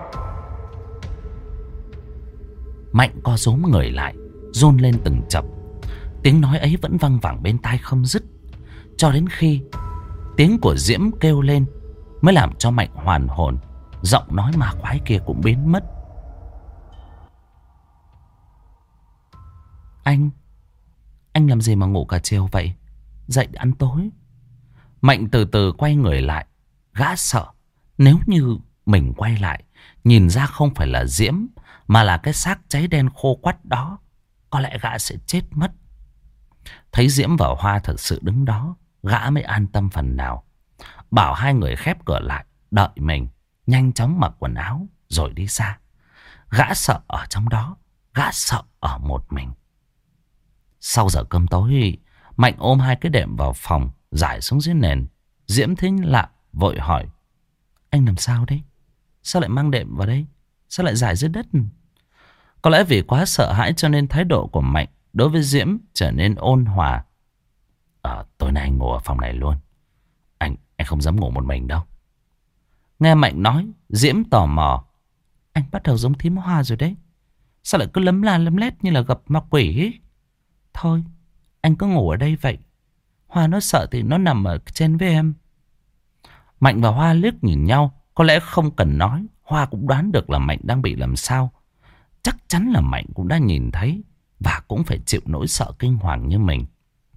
Mạnh co rúm người lại, run lên từng chập. Tiếng nói ấy vẫn văng vẳng bên tai không dứt, cho đến khi tiếng của Diễm kêu lên mới làm cho Mạnh hoàn hồn. Giọng nói ma quái kia cũng biến mất. Anh Anh làm gì mà ngủ cả chiều vậy? Dậy ăn tối. Mạnh từ từ quay người lại. Gã sợ nếu như mình quay lại nhìn ra không phải là Diễm, mà là cái xác cháy đen khô quắt đó, có lẽ gã sẽ chết mất. Thấy Diễm và Hoa thực sự đứng đó, gã mới an tâm phần nào. Bảo hai người khép cửa lại, đợi mình, nhanh chóng mặc quần áo rồi đi xa. Gã sợ ở trong đó, gã sợ ở một mình. Sau giờ cơm tối, Mạnh ôm hai cái đệm vào phòng, rải xuống dưới nền. Diễm thấy lạ, vội hỏi: Anh làm sao đấy? Sao lại mang đệm vào đây? Sao lại rải dưới đất? Có lẽ vì quá sợ hãi cho nên thái độ của Mạnh đối với Diễm trở nên ôn hòa. Ờ, tối nay anh ngủ ở phòng này luôn. Anh, anh không dám ngủ một mình đâu. Nghe Mạnh nói, Diễm tò mò: Anh bắt đầu giống thím Hoa rồi đấy. Sao lại cứ lấm la lấm lét như là gặp ma quỷ ấy? Thôi, anh cứ ngủ ở đây vậy. Hoa nó sợ thì nó nằm ở trên với em. Mạnh và Hoa liếc nhìn nhau. Có lẽ không cần nói, Hoa cũng đoán được là Mạnh đang bị làm sao. chắc chắn là Mạnh cũng đã nhìn thấy và cũng phải chịu nỗi sợ kinh hoàng như mình.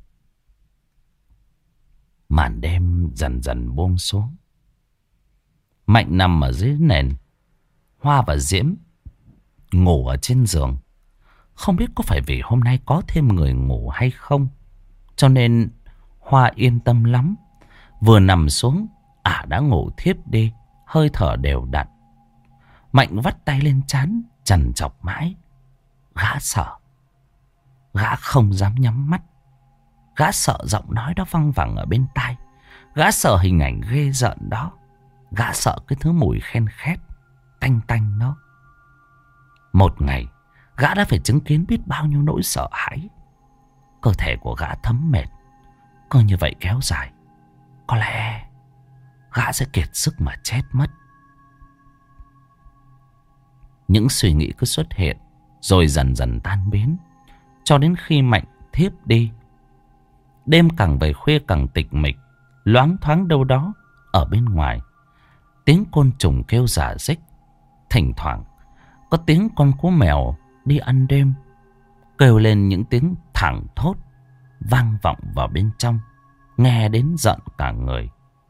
Màn đêm dần dần buông xuống. Mạnh nằm ở dưới nền. Hoa và Diễm ngủ ở trên giường. Không biết có phải vì hôm nay có thêm người ngủ hay không, cho nên Hoa yên tâm lắm. Vừa nằm xuống, ả đã ngủ thiếp đi, hơi thở đều đặn. Mạnh vắt tay lên trán, trằn trọc mãi. Gã sợ. Gã không dám nhắm mắt. Gã sợ giọng nói đó văng vẳng ở bên tai. Gã sợ hình ảnh ghê rợn đó. Gã sợ cái thứ mùi khen khét, tanh tanh đó. Một ngày, gã đã phải chứng kiến biết bao nhiêu nỗi sợ hãi. Cơ thể của gã thấm mệt. Cứ như vậy kéo dài, có lẽ gã sẽ kiệt sức mà chết mất. Những suy nghĩ cứ xuất hiện, rồi dần dần tan biến, cho đến khi Mạnh thiếp đi. Đêm càng về khuya càng tịch mịch. Loáng thoáng đâu đó ở bên ngoài, tiếng côn trùng kêu rả rích. Thỉnh thoảng có tiếng con cú mèo đi ăn đêm kêu lên những tiếng thảng thốt, vang vọng vào bên trong, nghe đến giận cả người.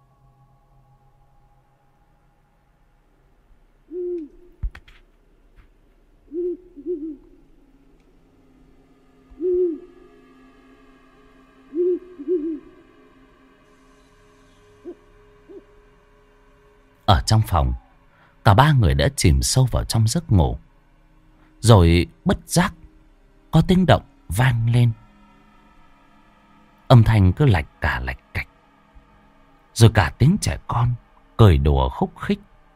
Ở trong phòng, cả ba người đã chìm sâu vào trong giấc ngủ. Rồi bất giác có tiếng động vang lên. Âm thanh cứ lạch cả lạch cạch. Rồi cả tiếng trẻ con cười đùa khúc khích.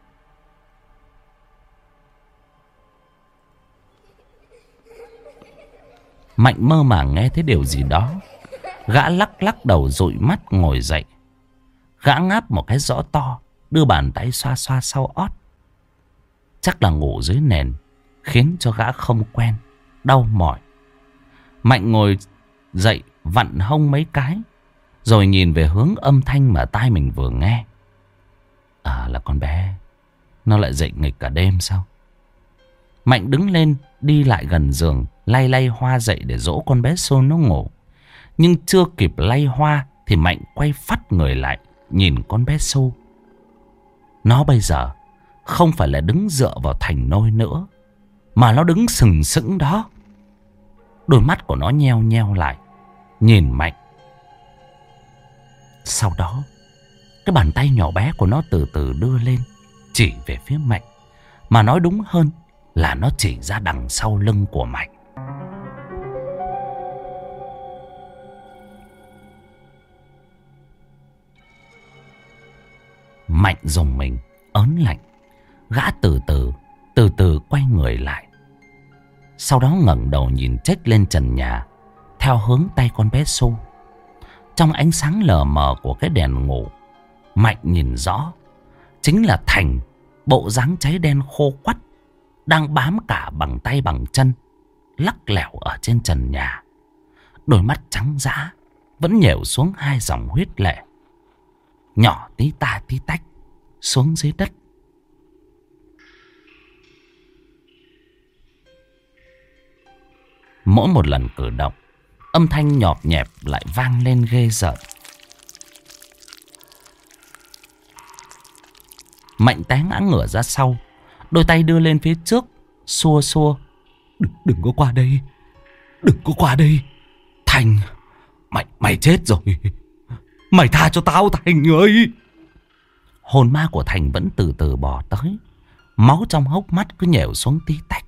Mạnh mơ màng nghe thấy điều gì đó. Gã lắc lắc đầu dụi mắt ngồi dậy. Gã ngáp một cái rõ to, đưa bàn tay xoa xoa sau ót. Chắc là ngủ dưới nền khiến cho gã không quen, đau mỏi. Mạnh ngồi dậy vặn hông mấy cái, rồi nhìn về hướng âm thanh mà tai mình vừa nghe. À, là con bé nó lại dậy nghịch cả đêm sao? Mạnh đứng lên đi lại gần giường, lay lay Hoa dậy để dỗ con bé Xô nó ngủ. Nhưng chưa kịp lay Hoa thì Mạnh quay phắt người lại nhìn con bé Xô. Nó bây giờ không phải là đứng dựa vào thành nôi nữa, mà nó đứng sừng sững đó. Đôi mắt của nó nheo nheo lại, nhìn Mạnh. Sau đó, cái bàn tay nhỏ bé của nó từ từ đưa lên, chỉ về phía Mạnh. Mà nói đúng hơn là nó chỉ ra đằng sau lưng của Mạnh. Mạnh dùng mình, ớn lạnh. Gã từ từ, từ từ quay người lại. Sau đó ngẩng đầu nhìn chếch lên trần nhà, theo hướng tay con bé Xô. Trong ánh sáng lờ mờ của cái đèn ngủ, Mạnh nhìn rõ, chính là Thành, bộ dáng cháy đen khô quắt, đang bám cả bằng tay bằng chân, lắc lẻo ở trên trần nhà. Đôi mắt trắng dã vẫn nhểu xuống hai dòng huyết lệ, nhỏ tí ta tí tách xuống dưới đất. Mỗi một lần cử động, âm thanh nhọp nhẹp lại vang lên ghê rợn. Mạnh té ngã ngửa ra sau, đôi tay đưa lên phía trước, xua xua. Đừng, đừng có qua đây, đừng có qua đây. Thành, mày, mày chết rồi. Mày tha cho tao Thành ơi. Hồn ma của Thành vẫn từ từ bò tới. Máu trong hốc mắt cứ nhèo xuống tí tách.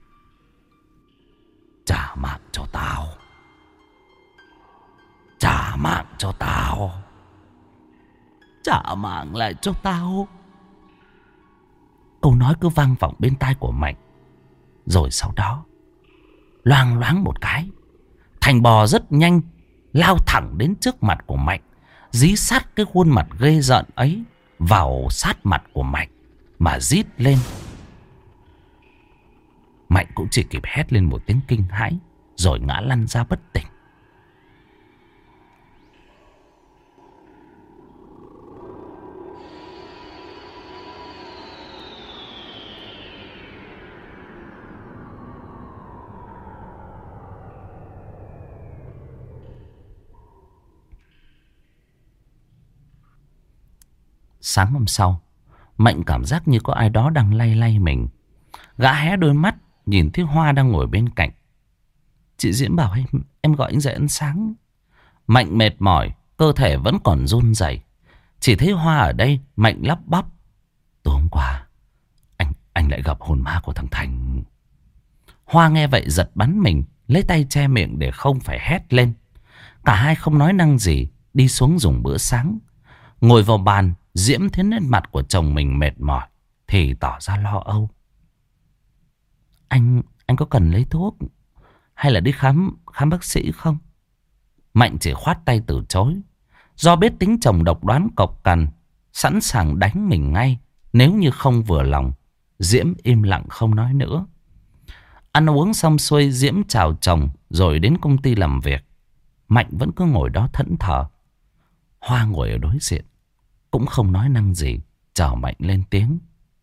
Trả mạng cho tao. Trả mạng cho tao. Trả mạng lại cho tao. Câu nói cứ vang vọng bên tai của Mạnh. Rồi sau đó, loang loáng một cái, Thành bò rất nhanh, lao thẳng đến trước mặt của Mạnh, dí sát cái khuôn mặt ghê rợn ấy vào sát mặt của Mạnh mà rít lên. Mạnh cũng chỉ kịp hét lên một tiếng kinh hãi, rồi ngã lăn ra bất tỉnh. Sáng hôm sau, Mạnh cảm giác như có ai đó đang lay lay mình. Gã hé đôi mắt, nhìn thấy Hoa đang ngồi bên cạnh. Chị Diễm bảo em, em gọi anh dậy ăn sáng. Mạnh mệt mỏi, cơ thể vẫn còn run rẩy. Chỉ thấy Hoa ở đây, Mạnh lắp bắp. Tối hôm qua, anh anh lại gặp hồn ma của thằng Thành. Hoa nghe vậy giật bắn mình, lấy tay che miệng để không phải hét lên. Cả hai không nói năng gì, đi xuống dùng bữa sáng. Ngồi vào bàn, Diễm thấy nét mặt của chồng mình mệt mỏi thì tỏ ra lo âu. Anh, anh có cần lấy thuốc hay là đi khám khám bác sĩ không? Mạnh chỉ khoát tay từ chối. Do biết tính chồng độc đoán cộc cằn, sẵn sàng đánh mình ngay nếu như không vừa lòng. Diễm im lặng không nói nữa. Ăn uống xong xuôi, Diễm chào chồng rồi đến công ty làm việc. Mạnh vẫn cứ ngồi đó thẫn thờ. Hoa ngồi ở đối diện, cũng không nói năng gì, chờ Mạnh lên tiếng.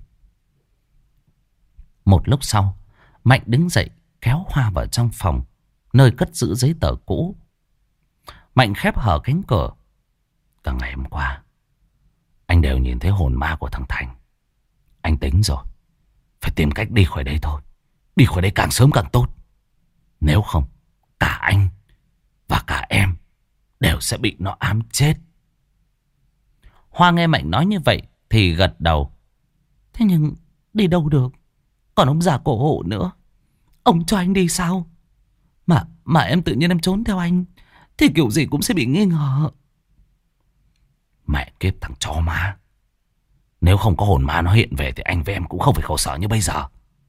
Một lúc sau, Mạnh đứng dậy kéo Hoa vào trong phòng, nơi cất giữ giấy tờ cũ. Mạnh khép hở cánh cửa. Cả ngày hôm qua, anh đều nhìn thấy hồn ma của thằng Thành. Anh tính rồi, phải tìm cách đi khỏi đây thôi. Đi khỏi đây càng sớm càng tốt. Nếu không, cả anh và cả em đều sẽ bị nó ám chết. Hoa nghe Mạnh nói như vậy thì gật đầu. Thế nhưng đi đâu được? Còn ông già cổ hộ nữa, ông cho anh đi sao? Mà mà em tự nhiên em trốn theo anh thì kiểu gì cũng sẽ bị nghi ngờ. Mẹ kiếp thằng chó má. Nếu không có hồn ma nó hiện về thì anh với em cũng không phải khổ sở như bây giờ.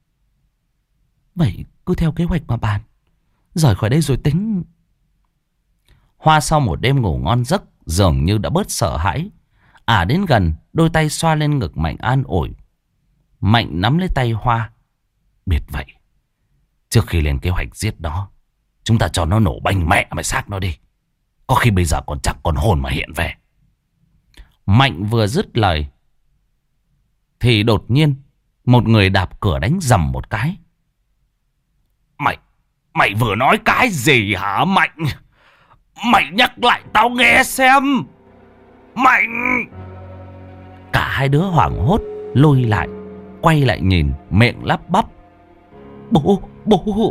Vậy cứ theo kế hoạch mà bàn, rời khỏi đây rồi tính. Hoa sau một đêm ngủ ngon giấc dường như đã bớt sợ hãi. À đến gần, đôi tay xoa lên ngực Mạnh an ủi. Mạnh nắm lấy tay Hoa. Biết vậy, trước khi lên kế hoạch giết nó, chúng ta cho nó nổ banh mẹ mà xác nó đi. Có khi bây giờ còn chẳng còn hồn mà hiện về. Mạnh vừa dứt lời thì đột nhiên một người đạp cửa đánh rầm một cái. Mày, mày vừa nói cái gì hả Mạnh? Mày nhắc lại tao nghe xem. Mạnh! Cả hai đứa hoảng hốt lùi lại, quay lại nhìn, miệng lắp bắp. Bố, bố!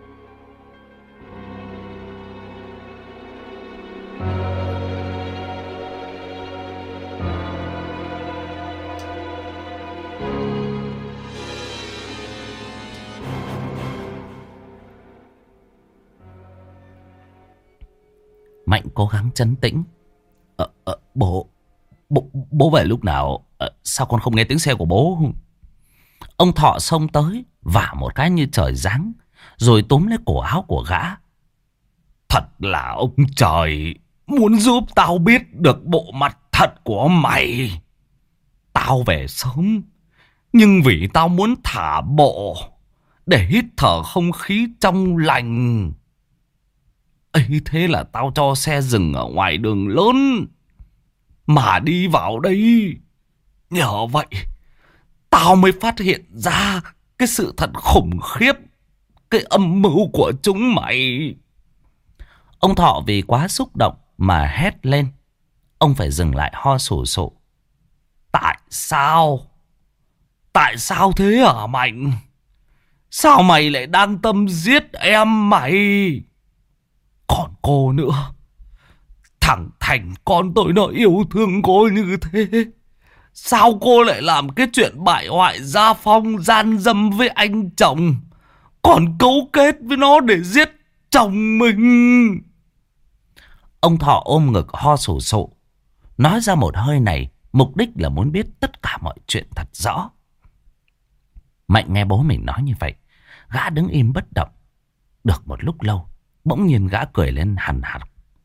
Mạnh cố gắng trấn tĩnh. Ờ, ờ, bố, bố, bố về lúc nào? Ờ, sao con không nghe tiếng xe của bố? Ông Thọ xông tới, vả một cái như trời giáng, rồi túm lấy cổ áo của gã. Thật là ông trời muốn giúp tao biết được bộ mặt thật của mày. Tao về sớm, nhưng vì tao muốn thả bộ để hít thở không khí trong lành. Ấy thế là tao cho xe dừng ở ngoài đường lớn mà đi vào đây. Nhờ vậy tao mới phát hiện ra cái sự thật khủng khiếp, cái âm mưu của chúng mày. Ông Thọ vì quá xúc động mà hét lên. Ông phải dừng lại ho sù sụ. Tại sao? Tại sao thế hả Mạnh? Sao mày lại đang tâm giết em mày? Còn cô nữa. Thằng Thành con tôi nó yêu thương cô như thế. Sao cô lại làm cái chuyện bại hoại gia phong gian dâm với anh chồng, còn cấu kết với nó để giết chồng mình? Ông Thọ ôm ngực ho sù sụ, nói ra một hơi này, mục đích là muốn biết tất cả mọi chuyện thật rõ. Mạnh nghe bố mình nói như vậy, gã đứng im bất động. Được một lúc lâu, bỗng nhiên gã cười lên hằn hằn.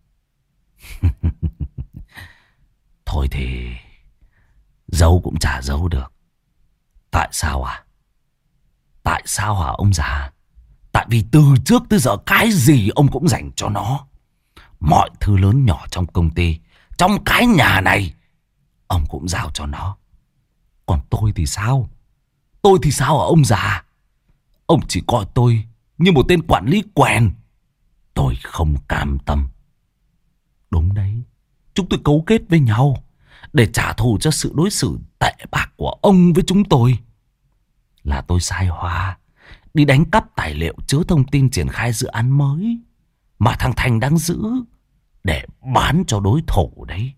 Thôi thì giấu cũng chả giấu được. Tại sao à? Tại sao hả ông già? Tại vì từ trước tới giờ cái gì ông cũng dành cho nó. Mọi thứ lớn nhỏ trong công ty, trong cái nhà này, ông cũng giao cho nó. Còn tôi thì sao? Tôi thì sao hả ông già? Ông chỉ coi tôi như một tên quản lý quèn. Tôi không cam tâm. Đúng đấy, chúng tôi cấu kết với nhau để trả thù cho sự đối xử tệ bạc của ông với chúng tôi. Là tôi sai Hoa đi đánh cắp tài liệu chứa thông tin triển khai dự án mới mà thằng Thành đang giữ để bán cho đối thủ đấy.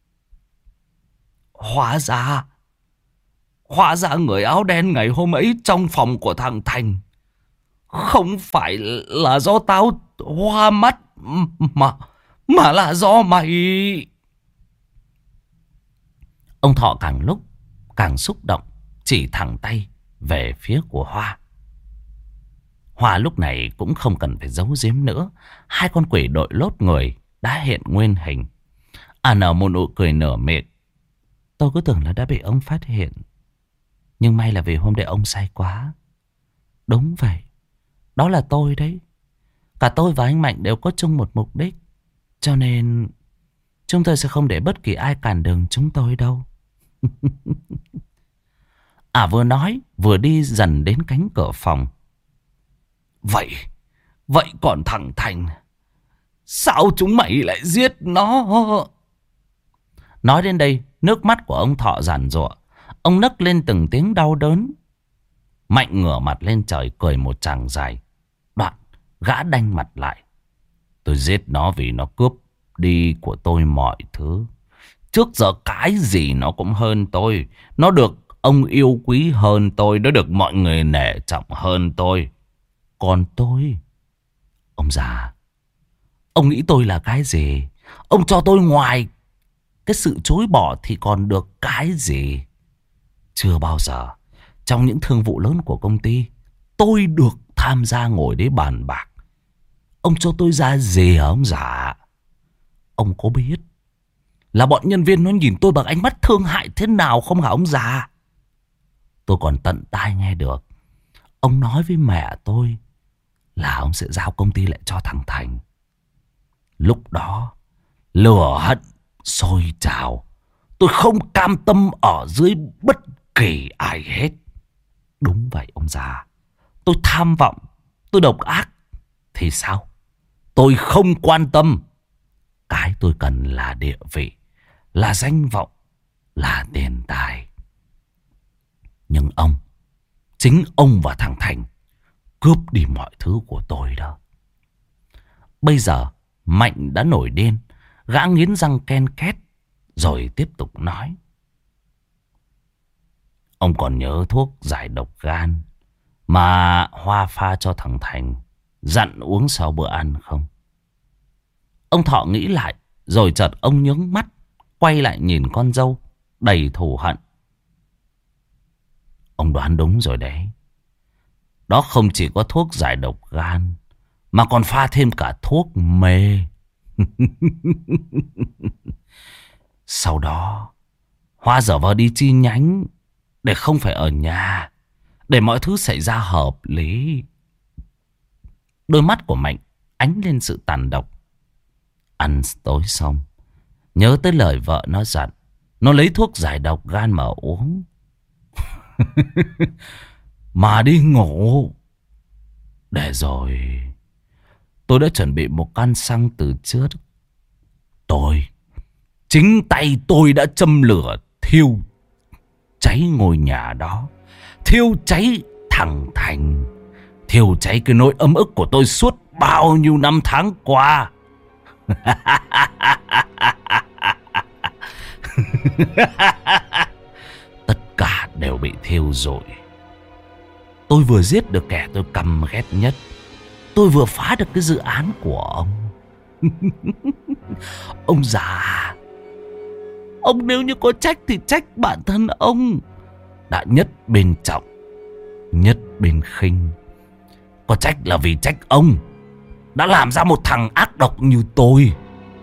Hóa ra, hóa ra người áo đen ngày hôm ấy trong phòng của thằng Thành không phải là do tao hoa mắt mà mà là do mày. Ông Thọ càng lúc càng xúc động, chỉ thẳng tay về phía của Hoa. Hoa lúc này cũng không cần phải giấu giếm nữa. Hai con quỷ đội lốt người đã hiện nguyên hình. À, nở một nụ cười nở miệng. Tôi cứ tưởng là đã bị ông phát hiện, nhưng may là vì hôm nay ông say quá. Đúng vậy, đó là tôi đấy. Cả tôi và anh Mạnh đều có chung một mục đích, cho nên chúng tôi sẽ không để bất kỳ ai cản đường chúng tôi đâu. À, vừa nói vừa đi dần đến cánh cửa phòng. Vậy, vậy còn thằng Thành, sao chúng mày lại giết nó? Nói đến đây, nước mắt của ông Thọ giàn giụa. Ông nấc lên từng tiếng đau đớn. Mạnh ngửa mặt lên trời cười một tràng dài. Đoạn gã đanh mặt lại. Tôi giết nó vì nó cướp đi của tôi mọi thứ. Trước giờ cái gì nó cũng hơn tôi. Nó được ông yêu quý hơn tôi. Nó được mọi người nể trọng hơn tôi. Còn tôi, ông già, ông nghĩ tôi là cái gì? Ông cho tôi ngoài cái sự chối bỏ thì còn được cái gì? Chưa bao giờ trong những thương vụ lớn của công ty tôi được tham gia ngồi đấy bàn bạc. Ông cho tôi ra gì hả ông già? Ông có biết là bọn nhân viên nó nhìn tôi bằng ánh mắt thương hại thế nào không hả ông già? Tôi còn tận tai nghe được ông nói với mẹ tôi là ông sẽ giao công ty lại cho thằng Thành. Lúc đó lửa hận sôi trào. Tôi không cam tâm ở dưới bất kỳ ai hết. Đúng vậy ông già. Tôi tham vọng, tôi độc ác thì sao? Tôi không quan tâm. Cái tôi cần là địa vị, là danh vọng, là tiền tài. Nhưng ông, chính ông và thằng Thành cướp đi mọi thứ của tôi đó. Bây giờ Mạnh đã nổi điên. Gã nghiến răng ken két rồi tiếp tục nói. Ông còn nhớ thuốc giải độc gan mà Hoa pha cho thằng Thành, dặn uống sau bữa ăn không? Ông Thọ nghĩ lại, rồi chợt ông nhướng mắt, quay lại nhìn con dâu đầy thù hận. Ông đoán đúng rồi đấy. Đó không chỉ có thuốc giải độc gan, mà còn pha thêm cả thuốc mê. Sau đó Hoa giả vờ đi chi nhánh để không phải ở nhà, để mọi thứ xảy ra hợp lý. Đôi mắt của Mạnh ánh lên sự tàn độc. Ăn tối xong, nhớ tới lời vợ nó dặn, nó lấy thuốc giải độc gan mà uống. Mà đi ngủ. Để rồi tôi đã chuẩn bị một căn xăng từ trước. Tôi, chính tay tôi đã châm lửa thiêu cháy ngôi nhà đó, thiêu cháy thằng Thành, thiêu cháy cái nỗi ấm ức của tôi suốt bao nhiêu năm tháng qua. Tất cả đều bị thiêu rụi. Tôi vừa giết được kẻ tôi căm ghét nhất, tôi vừa phá được cái dự án của ông. Ông già, ông nếu như có trách thì trách bản thân ông. Đã nhất bên trọng, nhất bên khinh. Có trách là vì trách ông đã làm ra một thằng ác độc như tôi.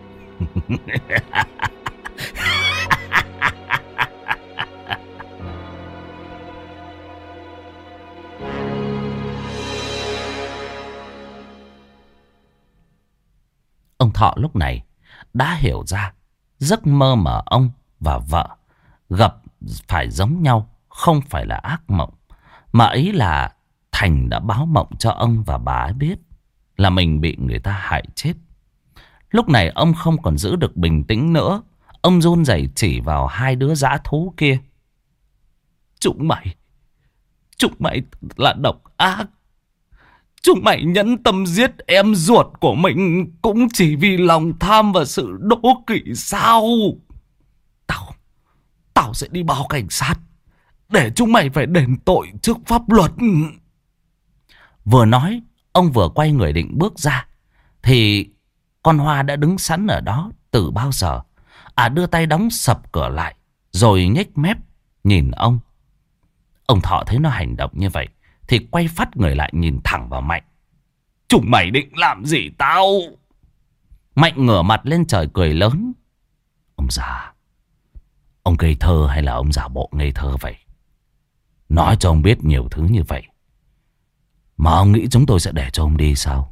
Ông Thọ lúc này đã hiểu ra giấc mơ mà ông và vợ gặp phải giống nhau không phải là ác mộng, mà ấy là Thành đã báo mộng cho ông và bà ấy biết là mình bị người ta hại chết. Lúc này ông không còn giữ được bình tĩnh nữa. Ông run rẩy chỉ vào hai đứa dã thú kia. Chúng mày, chúng mày là độc ác. Chúng mày nhẫn tâm giết em ruột của mình cũng chỉ vì lòng tham và sự đố kỵ sao? Tao, tao sẽ đi báo cảnh sát để chúng mày phải đền tội trước pháp luật. Vừa nói, ông vừa quay người định bước ra, thì con Hoa đã đứng sẵn ở đó từ bao giờ. À đưa tay đóng sập cửa lại, rồi nhếch mép nhìn ông. Ông Thọ thấy nó hành động như vậy thì quay phát người lại nhìn thẳng vào Mạnh. Chúng mày định làm gì tao? Mạnh ngửa mặt lên trời cười lớn. Ông già, ông ngây thơ hay là ông giả bộ ngây thơ vậy? Nói cho ông biết nhiều thứ như vậy mà ông nghĩ chúng tôi sẽ để cho ông đi sao?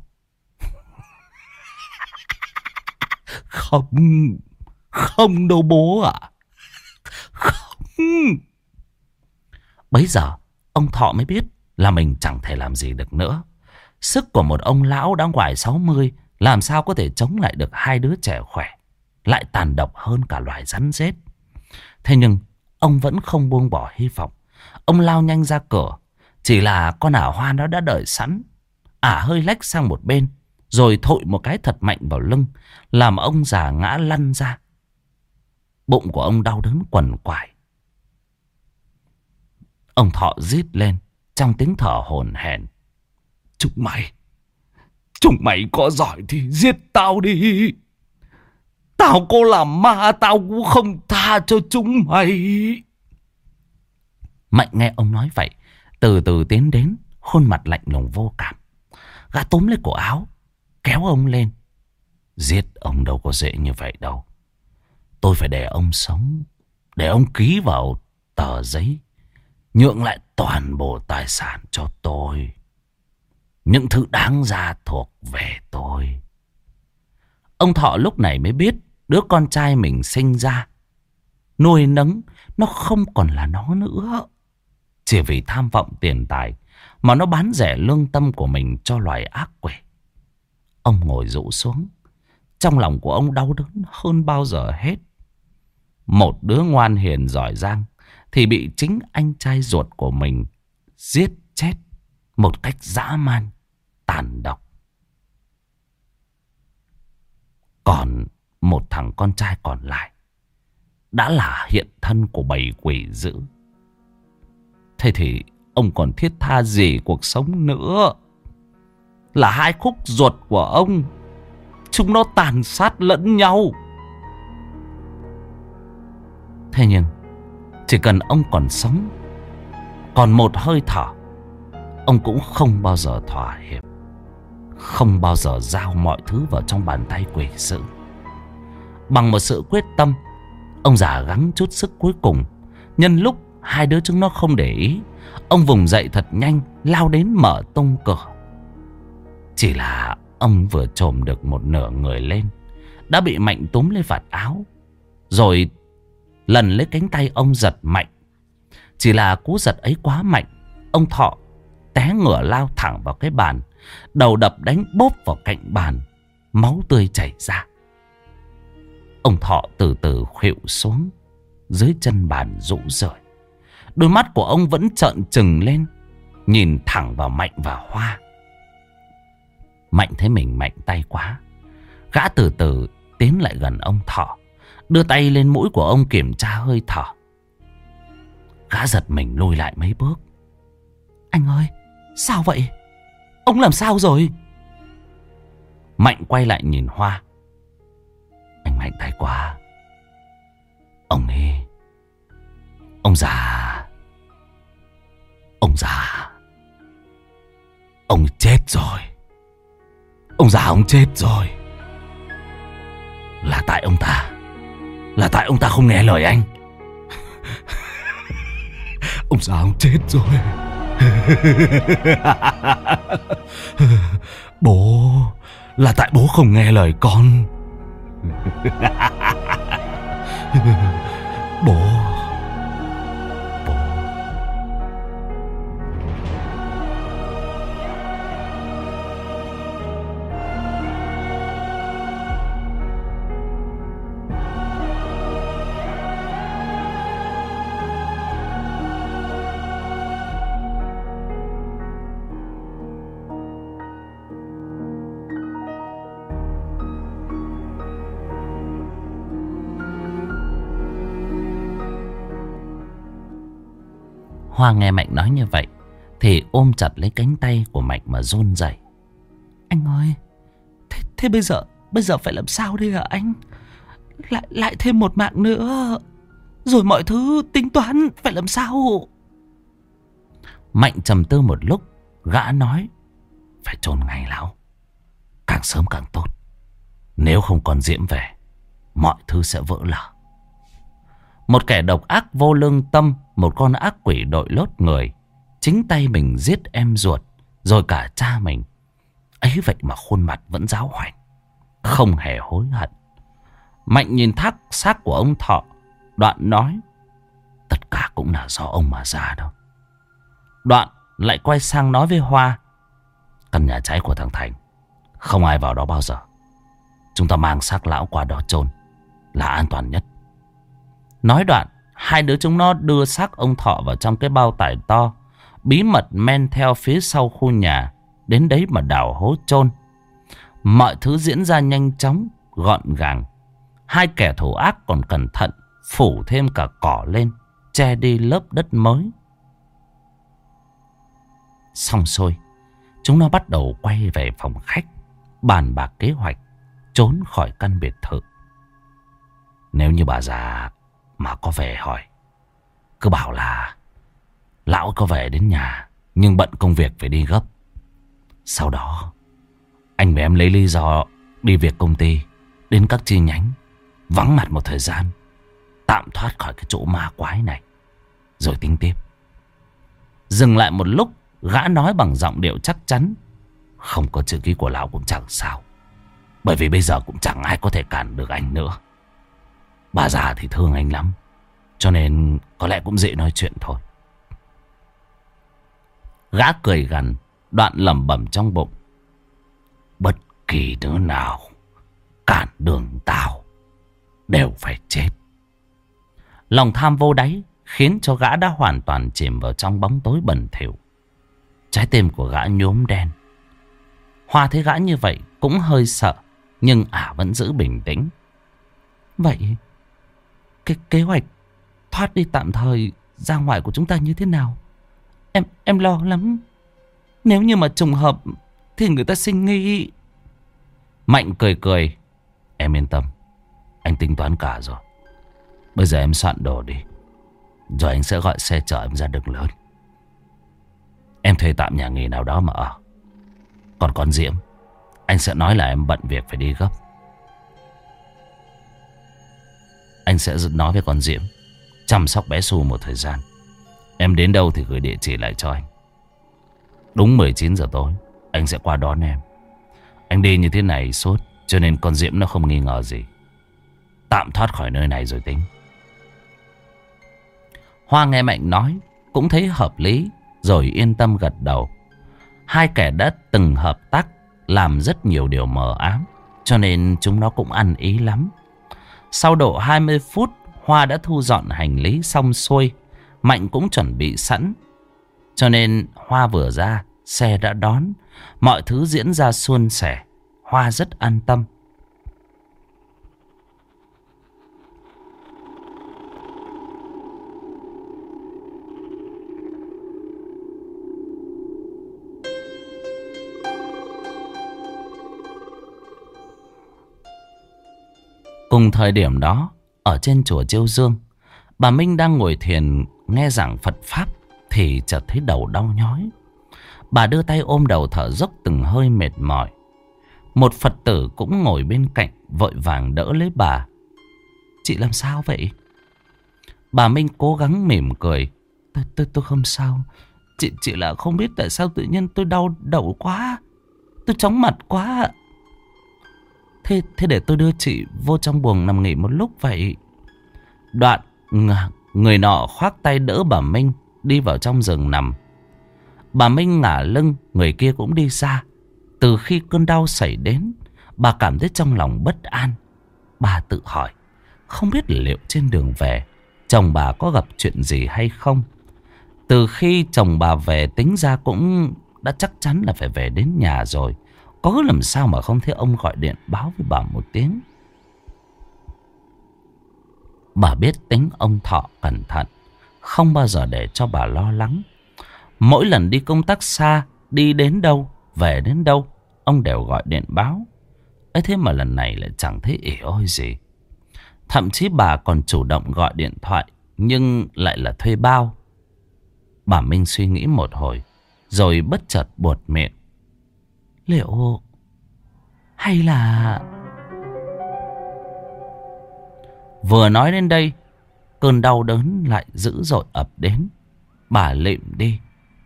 Không, không đâu bố ạ. Không. Bấy giờ ông Thọ mới biết là mình chẳng thể làm gì được nữa. Sức của một ông lão đã ngoài sáu mươi làm sao có thể chống lại được hai đứa trẻ khỏe, lại tàn độc hơn cả loài rắn rết. Thế nhưng ông vẫn không buông bỏ hy vọng. Ông lao nhanh ra cửa. Chỉ là con ả Hoa nó đã đợi sẵn. Ả hơi lách sang một bên, rồi thội một cái thật mạnh vào lưng, làm ông già ngã lăn ra. Bụng của ông đau đớn quằn quại. Ông Thọ rít lên trong tiếng thở hổn hển. Chúng mày, chúng mày có giỏi thì giết tao đi. Tao có làm ma tao cũng không tha cho chúng mày. Mạnh nghe ông nói vậy, từ từ tiến đến, khuôn mặt lạnh lùng vô cảm. Gã túm lấy cổ áo, kéo ông lên. Giết ông đâu có dễ như vậy đâu. Tôi phải để ông sống, để ông ký vào tờ giấy nhượng lại toàn bộ tài sản cho tôi. Những thứ đáng ra thuộc về tôi. Ông Thọ lúc này mới biết đứa con trai mình sinh ra, nuôi nấng, nó không còn là nó nữa. Chỉ vì tham vọng tiền tài mà nó bán rẻ lương tâm của mình cho loài ác quỷ. Ông ngồi rũ xuống. Trong lòng của ông đau đớn hơn bao giờ hết. Một đứa ngoan hiền giỏi giang thì bị chính anh trai ruột của mình giết chết một cách dã man, tàn độc. Còn một thằng con trai còn lại đã là hiện thân của bầy quỷ dữ. Thế thì ông còn thiết tha gì cuộc sống nữa? Là hai khúc ruột của ông, chúng nó tàn sát lẫn nhau. Thế nhưng chỉ cần ông còn sống, còn một hơi thở, ông cũng không bao giờ thỏa hiệp, không bao giờ giao mọi thứ vào trong bàn tay quỷ dữ. Bằng một sự quyết tâm, ông già gắng chút sức cuối cùng. Nhân lúc hai đứa chúng nó không để ý, ông vùng dậy thật nhanh, lao đến mở tung cửa. Chỉ là ông vừa chồm được một nửa người lên, đã bị Mạnh túm lấy vạt áo, rồi lần lấy cánh tay ông giật mạnh. Chỉ là cú giật ấy quá mạnh, ông Thọ té ngửa lao thẳng vào cái bàn, đầu đập đánh bốp vào cạnh bàn, máu tươi chảy ra. Ông Thọ từ từ khuỵu xuống dưới chân bàn rũ rượi. Đôi mắt của ông vẫn trợn trừng lên, nhìn thẳng vào Mạnh và Hoa. Mạnh thấy mình mạnh tay quá, gã từ từ tiến lại gần ông Thọ, đưa tay lên mũi của ông kiểm tra hơi thở. Gã giật mình lùi lại mấy bước. Anh ơi, sao vậy? Ông làm sao rồi? Mạnh quay lại nhìn Hoa. Anh mạnh tay quá. Ông ấy, ông già, ông già, ông chết rồi. Ông già ông chết rồi. Là tại ông ta, là tại ông ta không nghe lời anh. Ông già ông chết rồi. Bố, là tại bố không nghe lời con. Bố, bố. Hoa nghe Mạnh nói như vậy thì ôm chặt lấy cánh tay của Mạnh mà run rẩy. Anh ơi, thế, thế bây giờ bây giờ phải làm sao đây hả anh? Lại lại thêm một mạng nữa, rồi mọi thứ tính toán phải làm sao? Mạnh trầm tư một lúc, gã nói: phải chôn ngay lão, càng sớm càng tốt. Nếu không còn Diễm về, mọi thứ sẽ vỡ lở. Một kẻ độc ác vô lương tâm, một con ác quỷ đội lốt người, chính tay mình giết em ruột, rồi cả cha mình. Ấy vậy mà khuôn mặt vẫn ráo hoảnh, không hề hối hận. Mạnh nhìn thác xác của ông Thọ, Đoạn nói: tất cả cũng là do ông mà ra đâu. Đoạn lại quay sang nói với Hoa: căn nhà cháy của thằng Thành, không ai vào đó bao giờ. Chúng ta mang xác lão qua đó chôn là an toàn nhất. Nói đoạn, hai đứa chúng nó đưa xác ông Thọ vào trong cái bao tải to, bí mật men theo phía sau khu nhà, đến đấy mà đào hố chôn. Mọi thứ diễn ra nhanh chóng, gọn gàng. Hai kẻ thủ ác còn cẩn thận phủ thêm cả cỏ lên, che đi lớp đất mới. Xong xuôi, chúng nó bắt đầu quay về phòng khách, bàn bạc kế hoạch trốn khỏi căn biệt thự. Nếu như bà già mà có về hỏi, cứ bảo là lão có về đến nhà nhưng bận công việc phải đi gấp. Sau đó anh và em lấy lý do đi việc công ty đến các chi nhánh, vắng mặt một thời gian, tạm thoát khỏi cái chỗ ma quái này, rồi tính tiếp. Dừng lại một lúc, gã nói bằng giọng điệu chắc chắn: không có chữ ký của lão cũng chẳng sao, bởi vì bây giờ cũng chẳng ai có thể cản được anh nữa. Bà già thì thương anh lắm, cho nên có lẽ cũng dễ nói chuyện thôi. Gã cười gằn, Đoạn lẩm bẩm trong bụng: bất kỳ đứa nào cản đường tao đều phải chết. Lòng tham vô đáy khiến cho gã đã hoàn toàn chìm vào trong bóng tối bẩn thỉu. Trái tim của gã nhuốm đen. Hoa thấy gã như vậy cũng hơi sợ, nhưng ả vẫn giữ bình tĩnh. Vậy cái kế hoạch thoát đi tạm thời ra ngoài của chúng ta như thế nào? Em em lo lắm. Nếu như mà trùng hợp thì người ta sinh nghi. Mạnh cười cười: em yên tâm, anh tính toán cả rồi. Bây giờ em soạn đồ đi, rồi anh sẽ gọi xe chở em ra đường lớn. Em thuê tạm nhà nghỉ nào đó mà ở. Còn con Diễm, anh sẽ nói là em bận việc phải đi gấp. Anh sẽ nói với con Diễm chăm sóc bé Su một thời gian. Em đến đâu thì gửi địa chỉ lại cho anh. Đúng mười chín giờ tối anh sẽ qua đón em. Anh đi như thế này suốt, cho nên con Diễm nó không nghi ngờ gì. Tạm thoát khỏi nơi này rồi tính. Hoa nghe Mạnh nói cũng thấy hợp lý, rồi yên tâm gật đầu. Hai kẻ đã từng hợp tác làm rất nhiều điều mờ ám, cho nên chúng nó cũng ăn ý lắm. Sau độ hai mươi phút, Hoa đã thu dọn hành lý xong xuôi. Mạnh cũng chuẩn bị sẵn, cho nên Hoa vừa ra, xe đã đón. Mọi thứ diễn ra suôn sẻ, Hoa rất an tâm. Cùng thời điểm đó, ở trên chùa Chiêu Dương, bà Minh đang ngồi thiền nghe giảng Phật Pháp thì chợt thấy đầu đau nhói. Bà đưa tay ôm đầu thở dốc từng hơi mệt mỏi. Một Phật tử cũng ngồi bên cạnh vội vàng đỡ lấy bà. Chị làm sao vậy? Bà Minh cố gắng mỉm cười. Tôi, tôi, tôi không sao. Chị, chị là không biết tại sao tự nhiên tôi đau đầu quá. Tôi chóng mặt quá. Thế, thế để tôi đưa chị vô trong buồng nằm nghỉ một lúc vậy. Đoạn người nọ khoác tay đỡ bà Minh đi vào trong giường nằm. Bà Minh ngả lưng, người kia cũng đi xa. Từ khi cơn đau xảy đến, bà cảm thấy trong lòng bất an. Bà tự hỏi, không biết liệu trên đường về chồng bà có gặp chuyện gì hay không. Từ khi chồng bà về tính ra cũng đã chắc chắn là phải về đến nhà rồi. Có làm sao mà không thấy ông gọi điện báo với bà một tiếng. Bà biết tính ông Thọ cẩn thận, không bao giờ để cho bà lo lắng. Mỗi lần đi công tác xa, đi đến đâu, về đến đâu, ông đều gọi điện báo. ấy thế mà lần này lại chẳng thấy ỉ ôi gì. Thậm chí bà còn chủ động gọi điện thoại, nhưng lại là thuê bao. Bà Minh suy nghĩ một hồi, rồi bất chợt buột miệng. Liệu hay là... Vừa nói đến đây, cơn đau đớn lại dữ dội ập đến. Bà lịm đi.